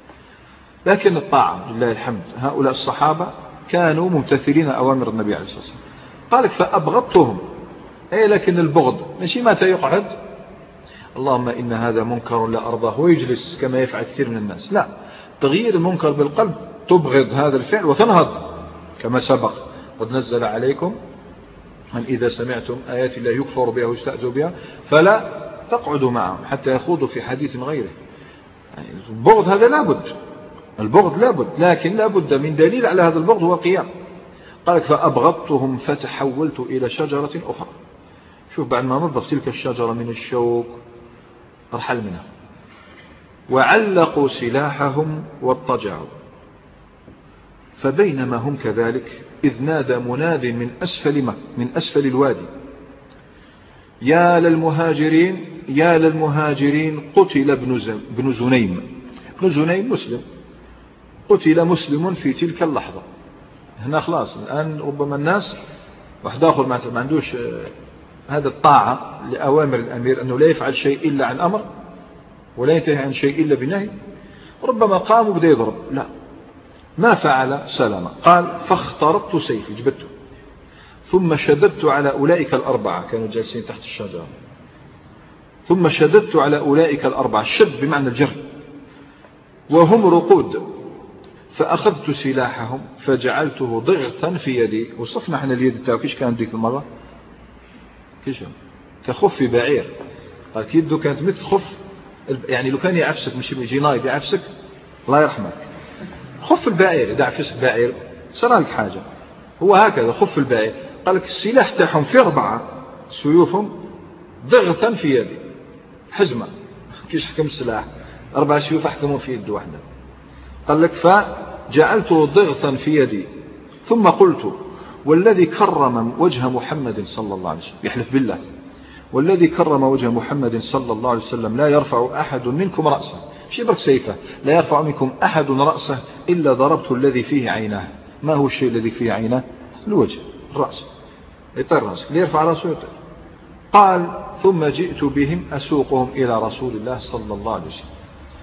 لكن الطاعة لله الحمد، هؤلاء الصحابة كانوا ممتثلين أوامر النبي عليه الصلاة والسلام. قال لك: فأبغضتهم، أي لكن البغض ماشي متى يقعد اللهم إن هذا منكر لا أرضاه ويجلس كما يفعل كثير من الناس، لا، تغيير المنكر بالقلب، تبغض هذا الفعل وتنهض كما سبق: قد نزل عليكم من إذا سمعتم آيات الله يكفر بها ويستأذوا بها فلا تقعدوا معهم حتى يخوضوا في حديث غيره. يعني البغض هذا لابد، البغض لابد، لكن لابد من دليل على هذا البغض هو القيام. قال: فأبغضتهم فتحولت إلى شجرة أخرى. شوف بعد ما نظف تلك الشجرة من الشوك رحل منها، وعلقوا سلاحهم واضطجعوا. فبينما هم كذلك إذ نادى مناد من أسفل مكة من أسفل الوادي: يا للمهاجرين يا للمهاجرين قتل ابن زنيم. ابن زنيم مسلم، قتل مسلم في تلك اللحظة. هنا خلاص الآن ربما الناس واحد آخر ما عندوش هذا الطاعة لأوامر الأمير أنه لا يفعل شيء إلا عن أمر ولا ينتهي عن شيء إلا بنهي، ربما قام وبدأ يضرب. لا، ما فعل سلمة. قال: فاخترطت سيفي، جبته، ثم شددت على أولئك الأربعة، كانوا جالسين تحت الشجرة، ثم شددت على أولئك الأربعة، الشد بمعنى الجر، وهم رقود، فأخذت سلاحهم فجعلته ضغثا في يدي. وصفنا احنا اليد تاعو كيش كانت ديك المرة، كيش كخف بعير. قال يده كانت مثل خف، يعني لو كان يعفسك مش يجي نايب يعفسك الله يرحمك، خف البعير إذا عفسك بعير صار لك حاجة، هو هكذا خف البعير. قال لك السلاح تاعهم في أربعة سيوفهم ضغثا في يدي، حزمة كيش حكم السلاح، أربع سيوف أحكموا في يد واحدة. قال لك فجعلته ضغثا في يدي، ثم قلت: والذي كرم وجه محمد صلى الله عليه وسلم، يحلف بالله: والذي كرم وجه محمد صلى الله عليه وسلم لا يرفع أحد منكم رأسه، شي برك سيفه، لا يرفع منكم أحد رأسه إلا ضربت الذي فيه عيناه. ما هو الشيء الذي فيه عيناه؟ الوجه، الرأس، يطير رأسك، ليرفع رأسه يطير. قال: ثم جئت بهم أسوقهم إلى رسول الله صلى الله عليه وسلم.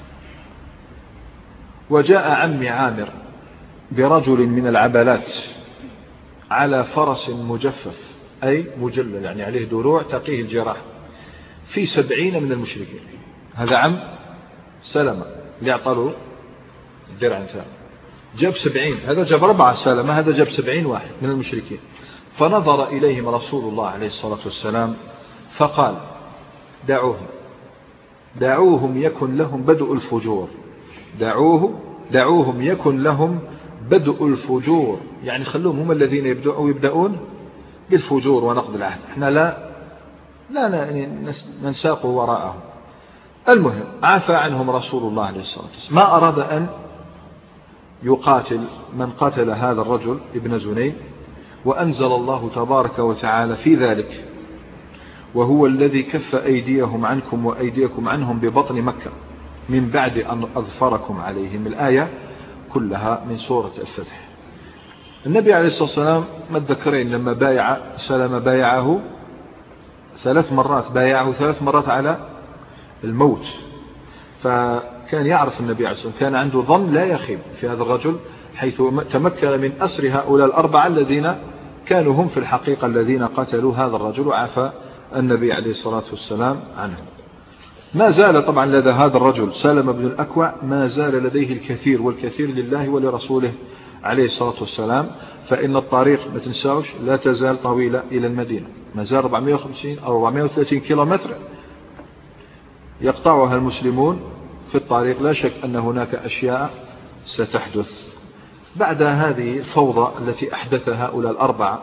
وجاء عمي عامر برجل من العبلات على فرس مجفف، أي مجلل، يعني عليه دروع تقيه الجراح، في سبعين من المشركين. هذا عم سلمة اللي اعطاه الدرع نتاعه، جاب سبعين، هذا جاب أربعة سلمة، هذا جاب سبعين واحد من المشركين. فنظر إليهم رسول الله عليه الصلاة والسلام فقال: دعوهم دعوهم يكن لهم بدء الفجور، دعوه دعوهم يكن لهم بدء الفجور، يعني خلوهم هم الذين يبدأوا يبدأون بالفجور ونقض العهد، احنا لا لا ننساق وراءهم. المهم عفى عنهم رسول الله عليه الصلاة والسلام، ما أراد أن يقاتل من قتل هذا الرجل ابن زنيم. وأنزل الله تبارك وتعالى في ذلك: وهو الذي كف أيديهم عنكم وأيديكم عنهم ببطن مكة من بعد أن أظفركم عليهم. الآية كلها من سورة الفتح. النبي عليه الصلاة والسلام ما تذكرين لما بايع سلم بايعه ثلاث مرات، بايعه ثلاث مرات على الموت، فكان يعرف النبي عليه الصلاة والسلام، كان عنده ظن لا يخيب في هذا الرجل، حيث تمكن من أسر هؤلاء الأربعة الذين كانوا هم في الحقيقة الذين قتلوا هذا الرجل، وعفى النبي عليه الصلاة والسلام عنه. ما زال طبعا لدى هذا الرجل سلم بن الأكوع ما زال لديه الكثير والكثير لله ولرسوله عليه الصلاة والسلام. فإن الطريق ما تنساوش لا تزال طويلة إلى المدينة، ما زال أربعمائة وخمسين أو أربعمائة وثلاثين كيلومتر يقطعها المسلمون في الطريق. لا شك أن هناك أشياء ستحدث بعد هذه الفوضى التي أحدثها هؤلاء الأربعة.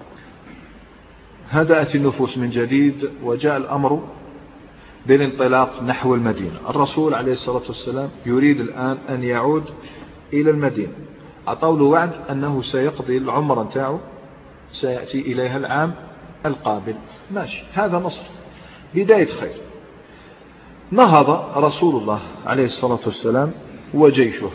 هدأت النفوس من جديد، وجاء الأمر بالانطلاق نحو المدينة. الرسول عليه الصلاة والسلام يريد الآن أن يعود إلى المدينة، أعطوا له وعد أنه سيقضي العمر نتاعه، سيأتي إليها العام القابل. ماشي، هذا نصر، بداية خير. نهض رسول الله عليه الصلاة والسلام وجيشه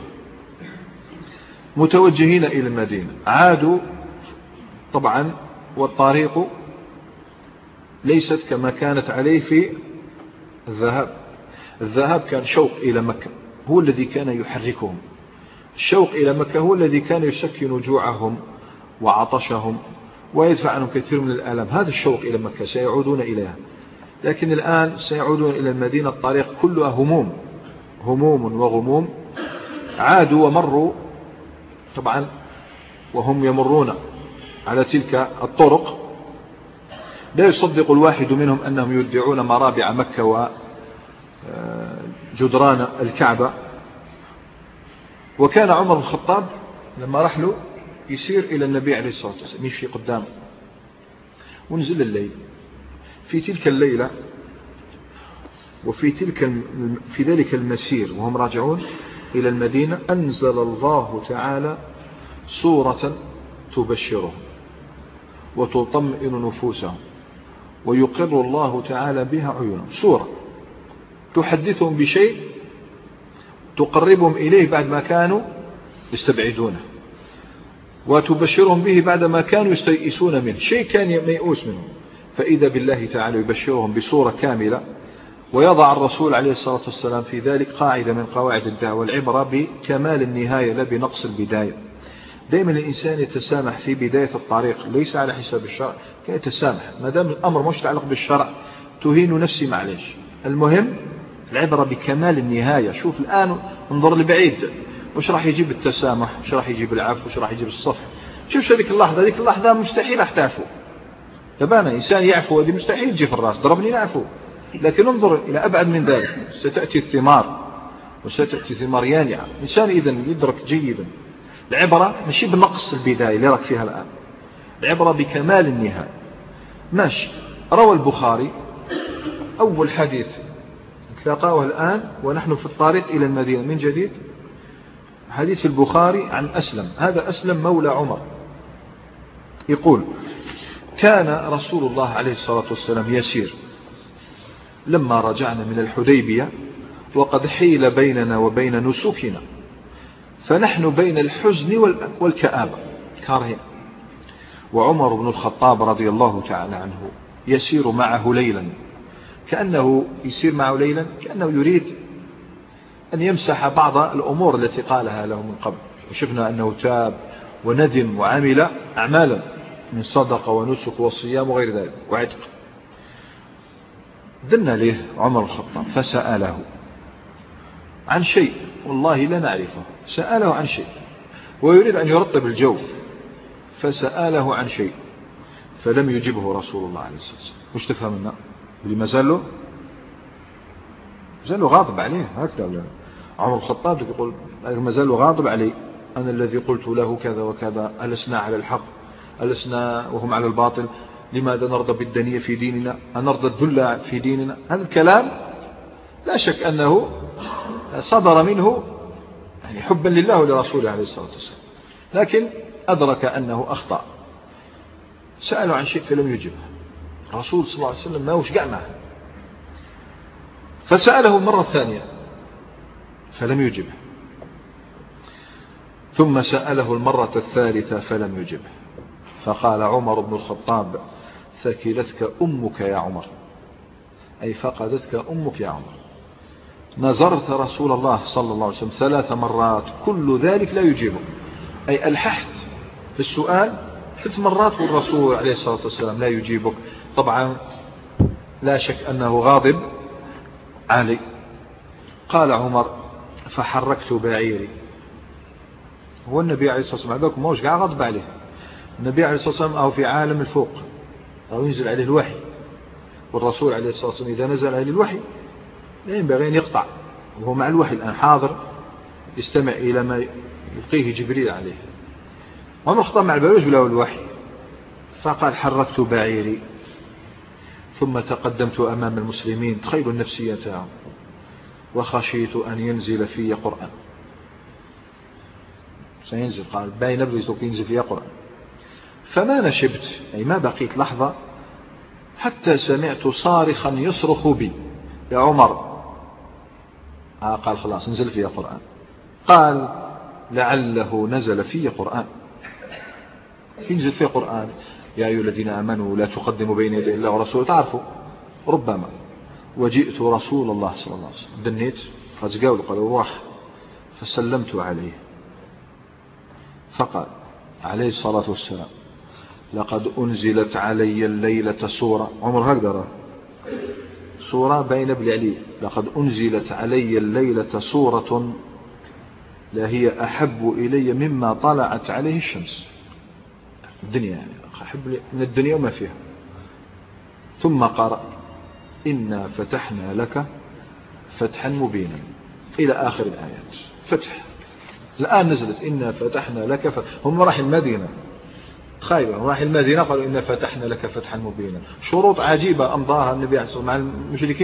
متوجهين إلى المدينة. عادوا طبعا، والطريق ليست كما كانت عليه في الذهاب. الذهاب كان شوق إلى مكة هو الذي كان يحركهم، الشوق إلى مكة هو الذي كان يسكن جوعهم وعطشهم ويدفع عنهم كثير من الآلام. هذا الشوق إلى مكة سيعودون إليها، لكن الآن سيعودون إلى المدينة الطريق كلها هموم هموم وغموم. عادوا ومروا طبعا وهم يمرون على تلك الطرق، لا يصدق الواحد منهم أنهم يدعون مرابع مكة وجدران الكعبة. وكان عمر بن الخطاب لما رحلوا يسير إلى النبي عليه الصلاة والسلام، يمشي قدامه. ونزل الليل، في تلك الليلة
وفي تلك في ذلك المسير وهم راجعون إلى المدينة أنزل الله تعالى سورة تبشرهم وتطمئن نفوسهم ويقر الله تعالى بها عيونهم، سورة تحدثهم بشيء تقربهم إليه بعد ما كانوا يستبعدونه، وتبشرهم به بعد ما كانوا يستيئسون منه، شيء كان ميؤوس منه، فإذا بالله تعالى يبشرهم بصورة كاملة. ويضع الرسول عليه الصلاة والسلام في ذلك قاعدة من قواعد الدعوة: العبرة بكمال النهاية لا بنقص البداية. دائما الإنسان يتسامح في بداية الطريق، ليس على حساب الشرع، كان يتسامح ما دام الأمر مش يتعلق بالشرع، تهين نفسي معليش، المهم العبرة بكمال النهاية. شوف الآن انظر لبعيد، وش راح يجيب التسامح، وش راح يجيب العفو، وش راح يجيب الصفح. شوف هذيك اللحظة، هذيك اللحظة مستحيل راح تعفو، يبانا إنسان يعفو هذه مستحيل تجي في الراس، ضربني نعفو. لكن انظر إلى أبعد من ذلك، ستأتي الثمار وستأتي ثمار يانعة. إنسان إذن يدرك جيدا العبرة ماشي بنقص البداية اللي راك فيها الآن، العبرة بكمال النهاية. ماشي. روى البخاري أول حديث تلاقاه الآن ونحن في الطريق إلى المدينة من جديد، حديث البخاري عن أسلم. هذا أسلم مولى عمر، يقول: كان رسول الله عليه الصلاة والسلام يسير لما رجعنا من الحديبية وقد حيل بيننا وبين نسكنا، فنحن بين الحزن والكآبة كارهين. وعمر بن الخطاب رضي الله تعالى عنه يسير معه ليلا، كأنه يسير معه ليلا كأنه يريد أن يمسح بعض الأمور التي قالها له من قبل. وشفنا أنه تاب وندم وعمل أعمالا من صدقة ونسك والصيام وغير ذلك وعتق. دنا له عمر الخطاب فسأله عن شيء والله لا نعرفه، سأله عن شيء ويريد أن يرطب الجو، فسأله عن شيء فلم يجبه رسول الله عليه الصلاة والسلام. وش تفهم منه؟ اللي ما زال له ما زال له غاضب عليه هكذا. عمر الخطاب يقول ما زال له غاضب عليه، أنا الذي قلت له كذا وكذا، ألسنا على الحق، ألسنا وهم على الباطل، لماذا نرضى بالدنيا في ديننا، أنرضى الذل في ديننا. هذا الكلام لا شك أنه صدر منه يعني حبا لله ولرسوله عليه الصلاة والسلام، لكن أدرك أنه أخطأ. سأله عن شيء فلم يجبه الرسول صلى الله عليه وسلم، ما وش قع معه، فسأله مرة ثانية فلم يجبه، ثم سأله المرة الثالثة فلم يجبه. فقال عمر بن الخطاب: ثكلتك أمك يا عمر، أي فقدتك أمك يا عمر، نظرت رسول الله صلى الله عليه وسلم ثلاث مرات كل ذلك لا يجيبه، أي ألححت في السؤال ثلاث مرات والرسول عليه الصلاة والسلام لا يجيبك. طبعا لا شك أنه غاضب علي. قال عمر: فحركت بعيري. هو النبي عليه الصلاة والسلام هذاك موش قاعد غضب عليه، النبي عليه الصلاة والسلام أو في عالم الفوق أو ينزل عليه الوحي، والرسول عليه الصلاة والسلام إذا نزل عليه الوحي لا ينبغي أن يقطع، وهو مع الوحي الآن حاضر يستمع إلى ما يلقيه جبريل عليه. عمر الخطاب مع البلوش بلا الوحي، فقال: حركت بعيري ثم تقدمت أمام المسلمين. تخيلوا النفسية تاعهم. وخشيت أن ينزل في قرآن، سينزل، قال باين نبذ ينزل في قرآن. فما نشبت، أي ما بقيت لحظة حتى سمعت صارخا يصرخ بي: يا عمر. آه قال خلاص نزل في قرآن. قال: لعله نزل في قرآن. ينزل في قرآن: يا أيها الذين آمنوا لا تقدموا بين يدي الله ورسوله. تعرفوا ربما. وجئت رسول الله صلى الله عليه وسلم، دنيت فزقاول قال روح، فسلمت عليه، فقال عليه الصلاة والسلام: لقد أنزلت علي الليلة سورة. عمر هكذا سورة بين بلعلي: لقد أنزلت علي الليلة سورة لا هي أحب إلي مما طلعت عليه الشمس. الدنيا يعني أحب من الدنيا وما فيها. ثم قرأ: إنا فتحنا لك فتحا مبينا إلى آخر الآيات. فتح الآن نزلت إنا فتحنا لك فتح. هم راح المدينة خايبة، راح المدينة قالوا إنا فتحنا لك فتحا مبينا. شروط عجيبة أمضاها النبي عليه الصلاة والسلام مع المشركين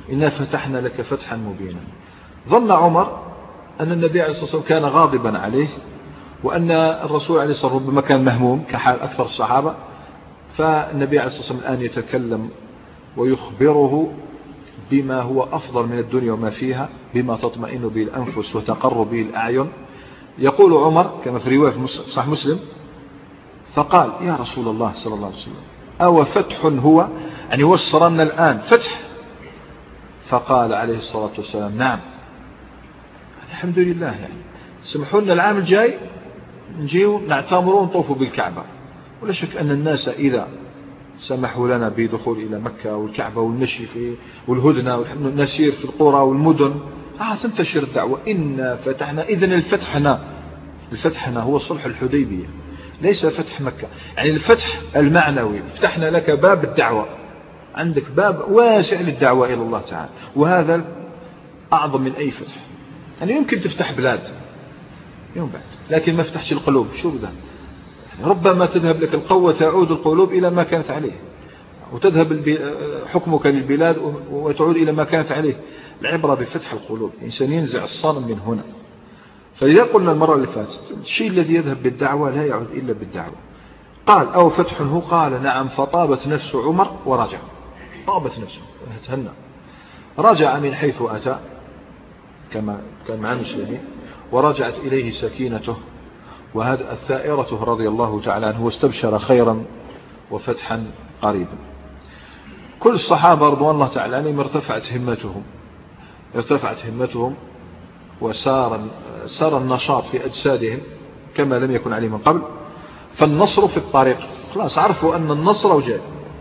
إنا فتحنا لك فتحا مبينا. ظن عمر أن النبي عليه الصلاة والسلام كان غاضبا عليه، وأن الرسول عليه الصلاة والسلام ربما كان مهموم كحال أكثر الصحابة، فالنبي عليه الصلاة والسلام الآن يتكلم ويخبره بما هو أفضل من الدنيا وما فيها، بما تطمئن به الأنفس وتقر به الأعين. يقول عمر كما في رواية في صحيح مسلم: فقال: يا رسول الله صلى الله عليه وسلم، أو فتح هو؟ يعني وصرنا الآن فتح؟ فقال عليه الصلاة والسلام: نعم. الحمد لله، يعني سمحوا لنا العام الجاي نجيو نعتمروا ونطوفوا بالكعبة. ولا شك أن الناس إذا سمحوا لنا بدخول إلى مكة والكعبة والمشي في والهدنة ونسير في القرى والمدن، آه تنتشر الدعوة. إنا فتحنا، إذن الفتحنا الفتحنا هو صلح الحديبية، ليس فتح مكة. يعني الفتح المعنوي، فتحنا لك باب الدعوة، عندك باب واسع للدعوة إلى الله تعالى، وهذا أعظم من أي فتح. يعني يمكن تفتح بلاد يوم بعد، لكن ما فتحش القلوب. شو بده؟ ربما تذهب لك القوة، تعود القلوب إلى ما كانت عليه، وتذهب حكمك للبلاد وتعود إلى ما كانت عليه. العبرة بفتح القلوب، الإنسان ينزع الصنم من هنا. فإذا قلنا المرة اللي فاتت الشيء الذي يذهب بالدعوة لا يعود إلا بالدعوة. قال: أو فتح هو؟ قال: نعم. فطابت نفس عمر ورجع. طابت نفسه، تهنى، رجع من حيث أتى كما كان مع المسلمين، ورجعت إليه سكينته، وهذا الثائرة رضي الله تعالى عنه، واستبشر خيرا وفتحا قريبا. كل الصحابة رضوان الله تعالى عنهم ارتفعت همتهم ارتفعت همتهم وسار سار النشاط في أجسادهم كما لم يكن عليه من قبل. فالنصر في الطريق، خلاص عرفوا أن النصر جاء،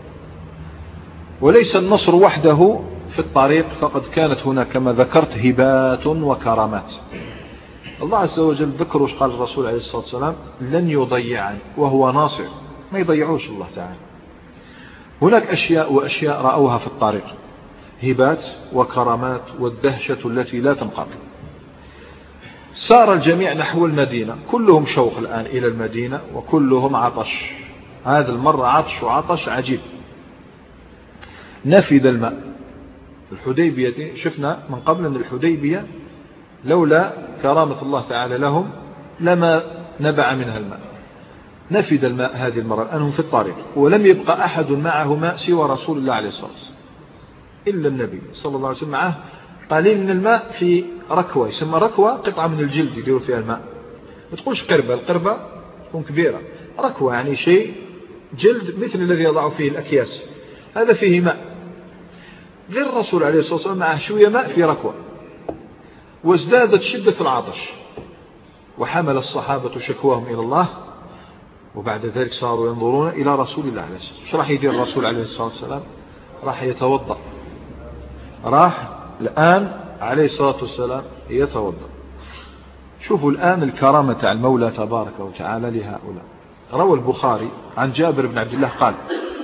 وليس النصر وحده في الطريق، فقد كانت هنا كما ذكرت هبات وكرامات. الله عز وجل ذكر وش قال الرسول عليه الصلاة والسلام: لن يضيعني، وهو ناصر، ما يضيعوش الله تعالى. هناك أشياء وأشياء رأوها في الطريق، هبات وكرامات والدهشة التي لا تنقطع. سار الجميع نحو المدينة، كلهم شوق الآن إلى المدينة، وكلهم عطش. هذا المرة عطش وعطش عجيب. نفذ الماء. الحديبية شفنا من قبل أن الحديبية لولا كرامة الله تعالى لهم لما نبع منها الماء. نفذ الماء هذه المرة، الآن هم في الطريق، ولم يبقى أحد معه ماء سوى رسول الله عليه الصلاة والسلام، إلا النبي صلى الله عليه وسلم معه قليل من الماء في ركوة، يسمى ركوة قطعة من الجلد يديروا فيها الماء، ما تقولش قربة، القربة تكون كبيرة، ركوة يعني شيء جلد مثل الذي يضع فيه الأكياس، هذا فيه ماء. غير الرسول عليه الصلاة والسلام معه شوية ماء في ركوة، وازدادت شدة العطش، وحمل الصحابة شكواهم إلى الله، وبعد ذلك صاروا ينظرون إلى رسول الله عليه الصلاة والسلام. شو راح يدير الرسول عليه الصلاة والسلام؟ راح يتوضأ، راح الآن عليه الصلاة والسلام يتوضأ. شوفوا الآن الكرامة على المولى تبارك وتعالى لهؤلاء. روى البخاري عن جابر بن عبد الله قال: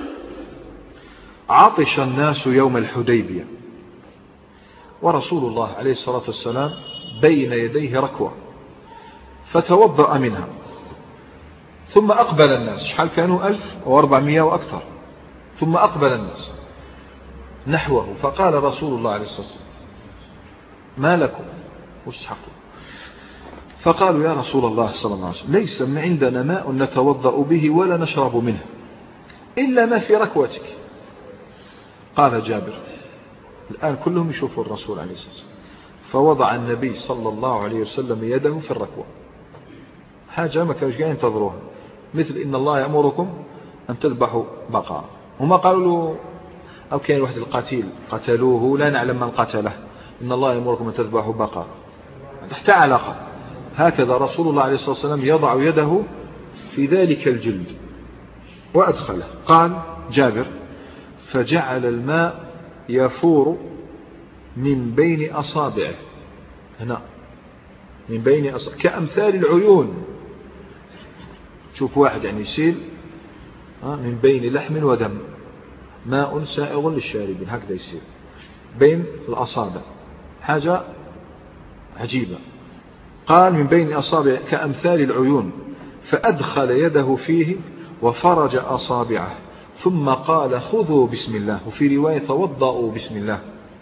عطش الناس يوم الحديبية، ورسول الله عليه الصلاة والسلام بين يديه ركوة، فتوضأ منها، ثم أقبل الناس، شحال كانوا؟ ألف وأربعمائة وأكثر، ثم أقبل الناس نحوه، فقال رسول الله عليه الصلاة والسلام: ما لكم؟ وش تحقوا؟ فقالوا: يا رسول الله صلى الله عليه وسلم، ليس من عندنا ماء نتوضأ به ولا نشرب منه إلا ما في ركوتك. قال جابر: الآن كلهم يشوفوا الرسول عليه الصلاة والسلام، فوضع النبي صلى الله عليه وسلم يده في الركوة، حاجة ما كانوا جايين ينتظروها، مثل إن الله يأمركم أن تذبحوا بقرة. هما قالوا له، أو كان واحد القتيل قتلوه لا نعلم من قتله، إن الله يأمركم أن تذبحوا بقرة، تحت علاقة. هكذا رسول الله عليه الصلاة والسلام يضع يده في ذلك الجلد وأدخله. قال جابر: فجعل الماء يفور من بين أصابعه، هنا من بين أصابعه كأمثال العيون. شوف واحد يعني يسيل من بين لحم ودم، ماء سائغ للشاربين، هكذا يسير بين الأصابع، حاجة عجيبة. قال: من بين أصابع كأمثال العيون، فأدخل يده فيه وفرج أصابعه، ثم قال: خذوا بسم الله، وفي رواية توضأوا بسم الله.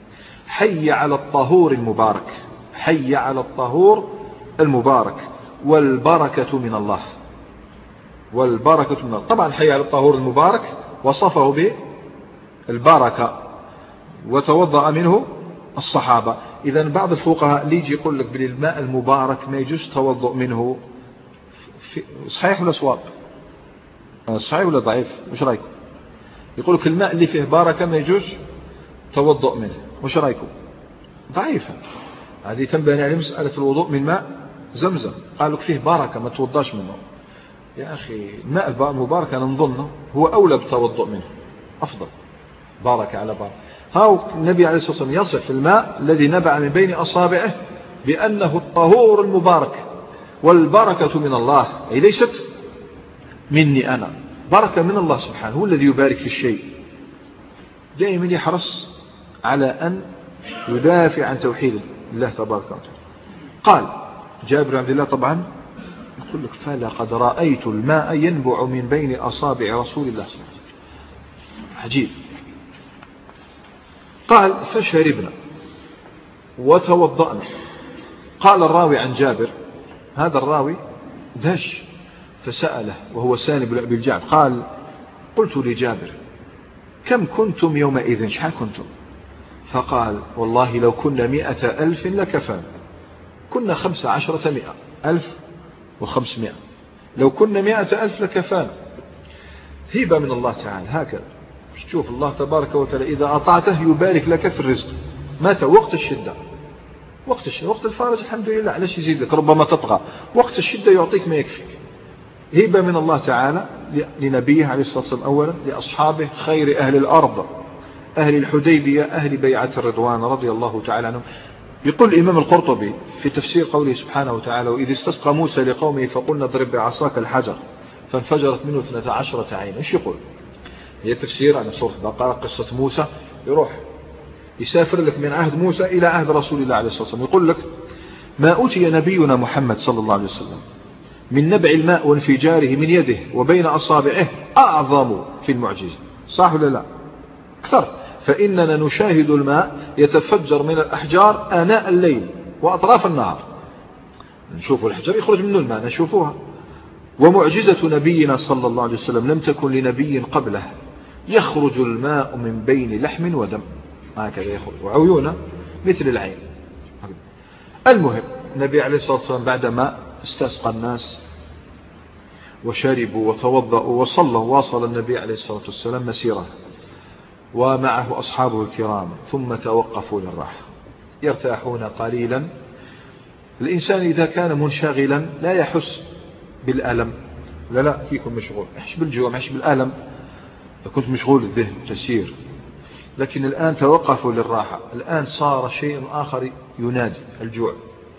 حي على الطهور المبارك، حي على الطهور المبارك والبركة من الله، والبركة من الله. طبعا حي على الطهور المبارك وصفه بالبركة وتوضأ منه الصحابة. إذن بعض الفقهاء اللي يجي يقول لك بالماء المبارك ما يجوز توضؤ منه، صحيح ولا صواب؟ صحيح ولا ضعيف؟ مش رأيكم؟ يقول لك الماء اللي فيه بركة ما يجوز توضؤ منه، مش رأيكم؟ ضعيفة هذه. تنبني على مسألة الوضوء من ماء زمزم، قال لك فيه بركة ما توضاش منه. يا أخي الماء المبارك أنا نظنه هو أولى بالتوضؤ منه، أفضل، باركة على باركة. هاو النبي عليه الصلاة والسلام يصف الماء الذي نبع من بين أصابعه بأنه الطهور المبارك والبركة من الله، أي ليست مني أنا، بركة من الله سبحانه، هو الذي يبارك في الشيء. دائما يحرص على أن يدافع عن توحيد الله تبارك وتعالى. قال جابر بن عبد الله طبعا يقول لك فلقد رأيت الماء ينبع من بين أصابع رسول الله صلى الله عليه وسلم، عجيب. قال فشربنا وتوضأنا. قال الراوي عن جابر، هذا الراوي دهش فسأله وهو سالم بن أبي الجعد، قال قلت لجابر كم كنتم يومئذ، شحال كنتم؟ فقال والله لو كنا مئة ألف لكفانا. كنا خمس عشرة مئة، ألف وخمسمائة، لو كنا مئة ألف لكفانا. هبة من الله تعالى هكذا. شوف الله تبارك وتعالى إذا أطعته يبارك لك في الرزق. متى؟ وقت الشدة، وقت الشدة، وقت الفارج الحمد لله، علاش يزيدك؟ ربما تطغى، وقت الشدة يعطيك ما يكفيك. هبة من الله تعالى لنبيه عليه الصلاة والسلام أولا، لأصحابه خير أهل الأرض، أهل الحديبية، أهل بيعة الرضوان رضي الله تعالى عنهم. يقول الإمام القرطبي في تفسير قوله سبحانه وتعالى وإذ استسقى موسى لقومه فقلنا اضرب بعصاك الحجر فانفجرت منه اثنتا عشرة عين. ايش يقول؟ هي تفسير عن سورة البقرة، قصة موسى يروح يسافر لك من عهد موسى إلى عهد رسول الله عليه الصلاة والسلام. يقول لك ما أوتي نبينا محمد صلى الله عليه وسلم من نبع الماء وانفجاره من يده وبين أصابعه أعظم في المعجزة، صح ولا لا؟ أكثر. فإننا نشاهد الماء يتفجر من الأحجار آناء الليل وأطراف النهار، نشوف الحجر يخرج منه الماء نشوفوها. ومعجزة نبينا صلى الله عليه وسلم لم تكن لنبي قبله، يخرج الماء من بين لحم ودم، هكذا يخرج، وعيونه مثل العين. المهم النبي عليه الصلاة والسلام بعدما استسقى الناس وشربوا وتوضأوا وصلوا، واصل النبي عليه الصلاة والسلام مسيره ومعه أصحابه الكرام، ثم توقفوا للراحة يرتاحون قليلا. الإنسان إذا كان منشغلا لا يحس بالألم، لا لا فيكم مشغول، يحس بالجوع، يحس بالألم. فكنت مشغول الذهن تسير، لكن الآن توقفوا للراحة، الآن صار شيء آخر ينادي، الجوع.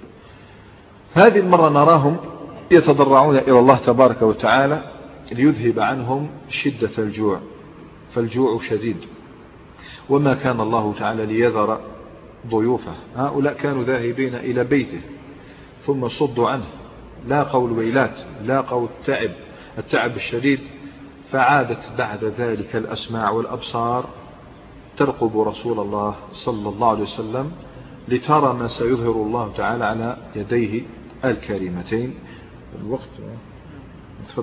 هذه المرة نراهم يتضرعون إلى الله تبارك وتعالى ليذهب عنهم شدة الجوع، فالجوع شديد. وما كان الله تعالى ليذر ضيوفه، هؤلاء كانوا ذاهبين إلى بيته ثم صدوا عنه، لاقوا الويلات، لاقوا التعب التعب الشديد، فعادت بعد ذلك الأسماع والأبصار ترقب رسول الله صلى الله عليه وسلم لترى ما سيظهر الله تعالى على يديه الكريمتين. الوقت تفضل.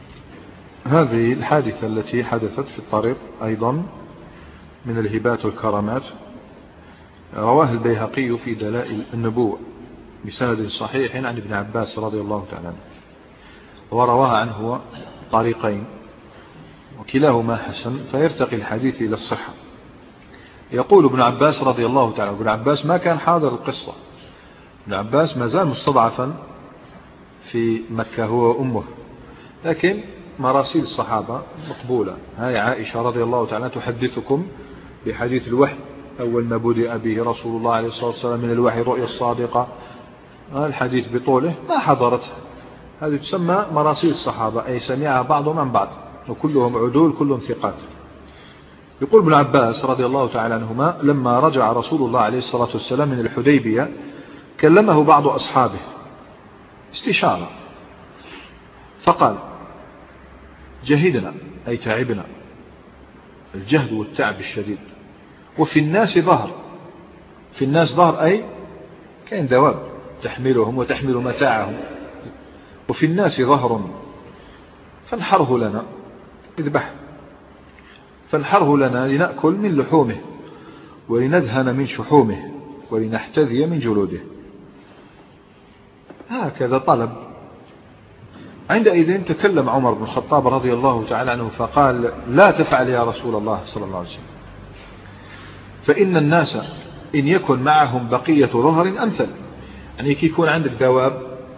هذه الحادثة التي حدثت في الطريق أيضا من الهبات والكرامات، رواه البيهقي في دلائل النبوة بسند صحيح عن ابن عباس رضي الله تعالى عنه، ورواها عنه طريقين وكلاهما حسن، فيرتقي الحديث إلى الصحة. يقول ابن عباس رضي الله تعالى، ابن عباس ما كان حاضر القصة، ابن عباس ما زال مستضعفا في مكة هو وأمه، لكن مراسيل الصحابة مقبولة. هاي عائشة رضي الله تعالى تحدثكم بحديث الوحي، أول ما بدأ به رسول الله عليه الصلاة والسلام من الوحي الرؤيا الصادقة، الحديث بطوله ما حضرته، هذه تسمى مراسيل الصحابة، أي سمعها بعضهم عن بعض وكلهم عدول كلهم ثقات. يقول ابن عباس رضي الله تعالى عنهما لما رجع رسول الله عليه الصلاة والسلام من الحديبية كلمه بعض أصحابه استشارة، فقال جهدنا أي تعبنا، الجهد والتعب الشديد، وفي الناس ظهر، في الناس ظهر أي كاين دواب تحملهم وتحمل متاعهم، وفي الناس ظهر فانحره لنا، اذبح فانحره لنا لنأكل من لحومه ولندهن من شحومه ولنحتذي من جلوده. هكذا طلب. عندئذ تكلم عمر بن الخطاب رضي الله تعالى عنه فقال: لا تفعل يا رسول الله صلى الله عليه وسلم، فإن الناس إن يكن معهم بقية ظهر أمثل. يعني كي يكون عندك دواب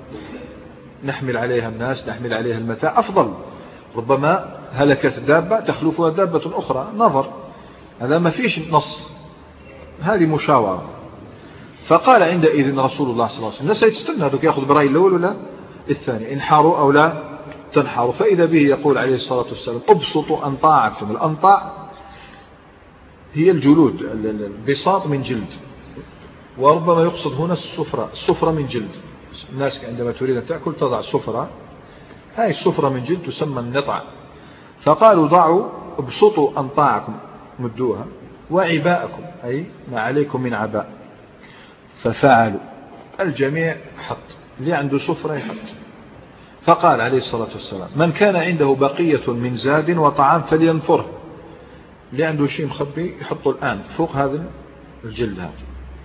نحمل عليها الناس، نحمل عليها المتاع، أفضل. ربما هلكت دابة تخلفها دابة أخرى، نظر، هذا ما فيش نص، هذه مشاورة. فقال عندئذ رسول الله صلى الله عليه وسلم: الناس يستنى هذوك يأخذ برأي الأول ولا الثاني، انحاروا أو لا تنحاروا. فإذا به يقول عليه الصلاة والسلام: ابسطوا أنطاعكم. الأنطاع هي الجلود، البساط من جلد، وربما يقصد هنا السفرة، السفرة من جلد. الناس عندما تريد أن تأكل تضع السفرة، هاي السفرة من جلد تسمى النطع. فقالوا: ضعوا ابسطوا أنطاعكم، مدوها، وعباءكم أي ما عليكم من عباء. ففعلوا، الجميع حط، اللي عنده سفرة يحط. فقال عليه الصلاة والسلام: من كان عنده بقية من زاد وطعام فلينفره، اللي عنده شيء مخبي يحطه الآن فوق هذا الجلد هذا.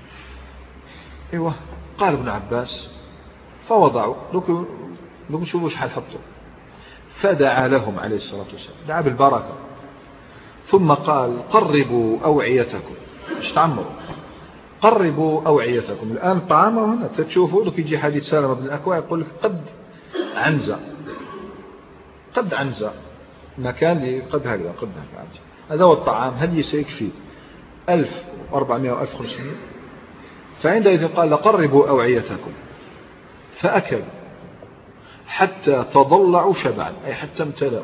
ايوه. قال ابن عباس: فوضعوا، لو لو شوفوا شحال حطوا. فدعا لهم عليه الصلاة والسلام، دعا بالبركة، ثم قال: قربوا أوعيتكم. مش تعمروا، قربوا أوعيتكم. الآن الطعام هنا تشوفوا، لو يجي حديث سالم بن الأكوع يقول لك قد عنزة، قد عنزة، مكان اللي قد هكذا، قد هكذا عنزة. هذا هو الطعام، هل يسيكفي ألف وأربعمائة وألف وخمسمائة؟ فعندئذ قال: قربوا أوعيتكم. فأكلوا حتى تضلعوا شبعا، أي حتى امتلأوا،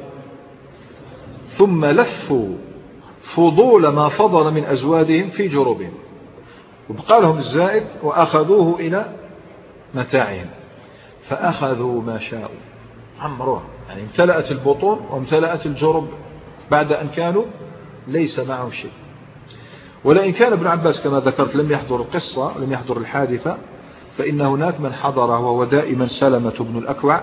ثم لفوا فضول ما فضل من أزوادهم في جروبهم، وبقى لهم الزائد وأخذوه إلى متاعهم. فأخذوا ما شاءوا، عمروها، يعني امتلأت البطون وامتلأت الجرب بعد أن كانوا ليس معهم شيء. ولئن كان ابن عباس كما ذكرت لم يحضر القصة، لم يحضر الحادثة، فإن هناك من حضرها، وهو دائما سلمة بن الأكوع،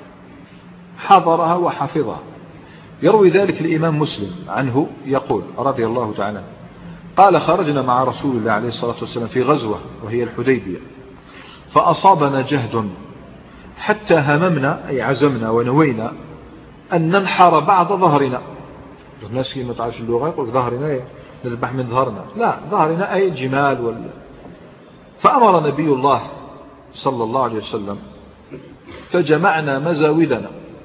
حضرها وحفظها. يروي ذلك الإمام مسلم عنه يقول رضي الله تعالى: قال: خرجنا مع رسول الله عليه الصلاة والسلام في غزوة وهي الحديبية، فأصابنا جهد حتى هممنا، أي عزمنا ونوينا، أن ننحر بعض ظهرنا. الناس اللي ما تعرفش اللغة يقول ظهرنا نذبح من ظهرنا، لا، ظهرنا أي جمال ولا. فأمر نبي الله صلى الله عليه وسلم، فجمعنا مزاودنا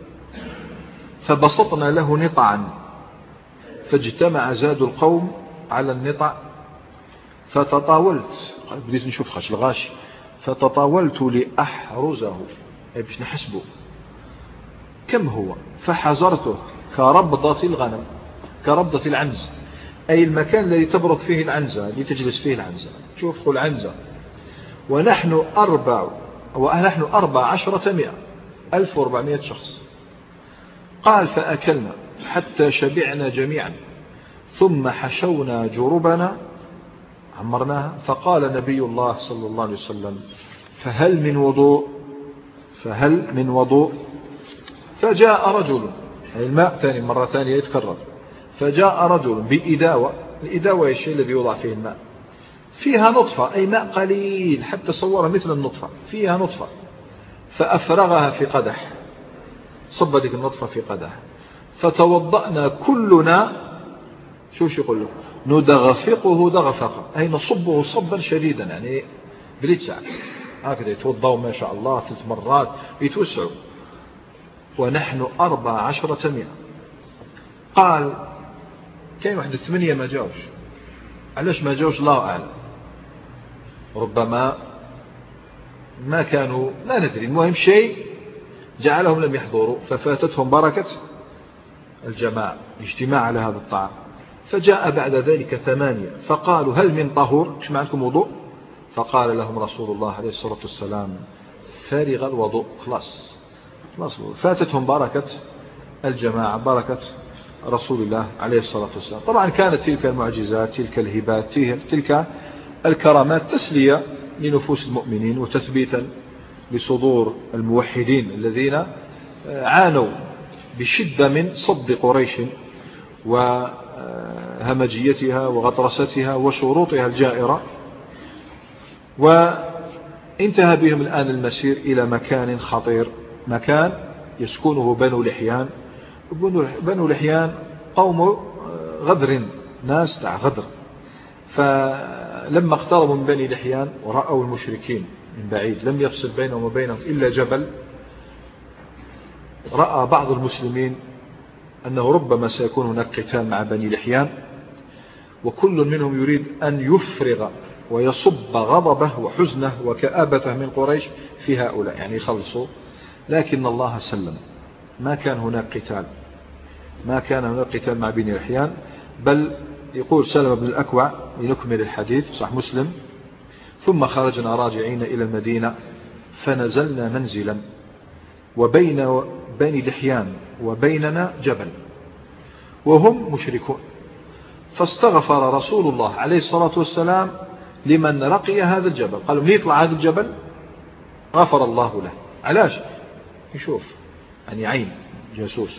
فبسطنا له نطعا، فاجتمع زاد القوم على النطع. فتطاولت، بديت نشوف خش الغاشي، فتطاولت لأحرزه، أي باش نحسبه كم هو. فحزرته كربضة الغنم، كربضة العنز، أي المكان الذي تبرك فيه العنزة، الذي تجلس فيه العنزة، شوفوا العنزة. ونحن أربع ونحن أربع عشرة مئة، ألف وأربعمائة شخص. قال: فأكلنا حتى شبعنا جميعا، ثم حشونا جربنا، عمرناها. فقال نبي الله صلى الله عليه وسلم: فهل من وضوء؟ فهل من وضوء؟ فجاء رجل، يعني الماء ثاني مرة ثانية يتكرر. فجاء رجل بإداوة، الإداوة هي الشيء الذي يوضع فيه الماء، فيها نطفة، أي ماء قليل حتى صورها مثل النطفة، فيها نطفة. فأفرغها في قدح، صب ذلك النطفة في قدح. فتوضأنا كلنا، شو شو يقول له، ندغفقه دغفقة، أي نصبه صبا شديدا، يعني بلتسع هكذا يتوضأوا ما شاء الله ثلاث مرات يتوسعوا. ونحن أربع عشرة مئة. قال: كاين واحد الثمانية ما جاوش. علاش ما جاوش؟ الله أعلم، ربما ما كانوا، لا ندري. المهم شيء جعلهم لم يحضروا، ففاتتهم بركة الجماعة، الاجتماع على هذا الطعام. فجاء بعد ذلك ثمانية، فقالوا: هل من طهور؟ ايش معكم وضوء؟ فقال لهم رسول الله عليه الصلاة والسلام: فارغ الوضوء، خلاص خلاص. فاتتهم بركة الجماعة، بركة رسول الله عليه الصلاة والسلام. طبعا كانت تلك المعجزات، تلك الهبات، تلك الكرامات تسلية لنفوس المؤمنين وتثبيتا لصدور الموحدين الذين عانوا بشدة من صد قريش وهمجيتها وغطرستها وشروطها الجائرة. وانتهى بهم الآن المسير إلى مكان خطير، مكان يسكنه بنو لحيان. بنو لحيان قوم غدر، ناس تاع غدر. فلما اقتربوا من بني لحيان ورأوا المشركين من بعيد لم يفصل بينهم وبينهم إلا جبل، رأى بعض المسلمين أنه ربما سيكون هناك قتال مع بني لحيان، وكل منهم يريد أن يفرغ ويصب غضبه وحزنه وكآبته من قريش في هؤلاء، يعني يخلصوا. لكن الله سلم، ما كان هناك قتال، ما كان هناك قتال مع بني لحيان. بل يقول سلم بن الأكوع لنكمل الحديث صح مسلم: ثم خرجنا راجعين إلى المدينة فنزلنا منزلا وبين بني لحيان وبيننا جبل وهم مشركون، فاستغفر رسول الله عليه الصلاة والسلام لمن رقي هذا الجبل. قالوا من يطلع هذا الجبل غفر الله له. علاش؟ يشوف يعني عين جاسوس.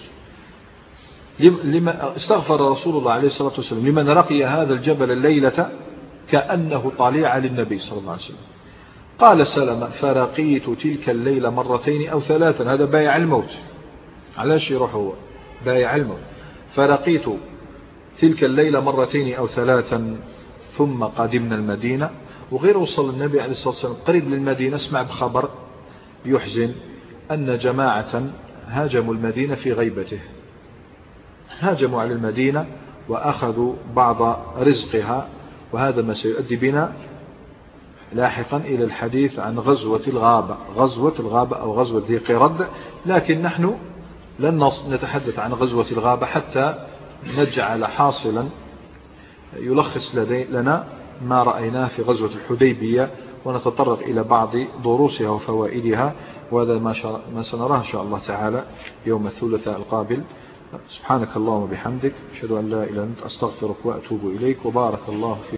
لما استغفر رسول الله عليه الصلاة والسلام لمن رقي هذا الجبل الليلة كأنه طليعة للنبي صلى الله عليه وسلم. قال سلمة: فرقيت تلك الليلة مرتين أو ثلاثا. هذا بايع الموت، علاش يروح هو بايع الموت. فرقيت تلك الليلة مرتين أو ثلاثا ثم قدمنا المدينة. وغير وصل النبي عليه الصلاة والسلام قريب للمدينة اسمع بخبر يحزن أن جماعة هاجموا المدينة في غيبته، هاجموا على المدينة وأخذوا بعض رزقها. وهذا ما سيؤدي بنا لاحقا إلى الحديث عن غزوة الغابة، غزوة الغابة أو غزوة ذي قرد. لكن نحن لن نتحدث عن غزوة الغابة حتى نجعل حاصلا يلخص لنا ما رأيناه في غزوة الحديبية، ونتطرق إلى بعض دروسها وفوائدها. وهذا ما سنراه إن شاء الله تعالى يوم الثلاثاء القابل. سبحانك اللهم وبحمدك، أشهد أن لا إله إلا أنت، أستغفرك وأتوب إليك، وبارك الله فيك.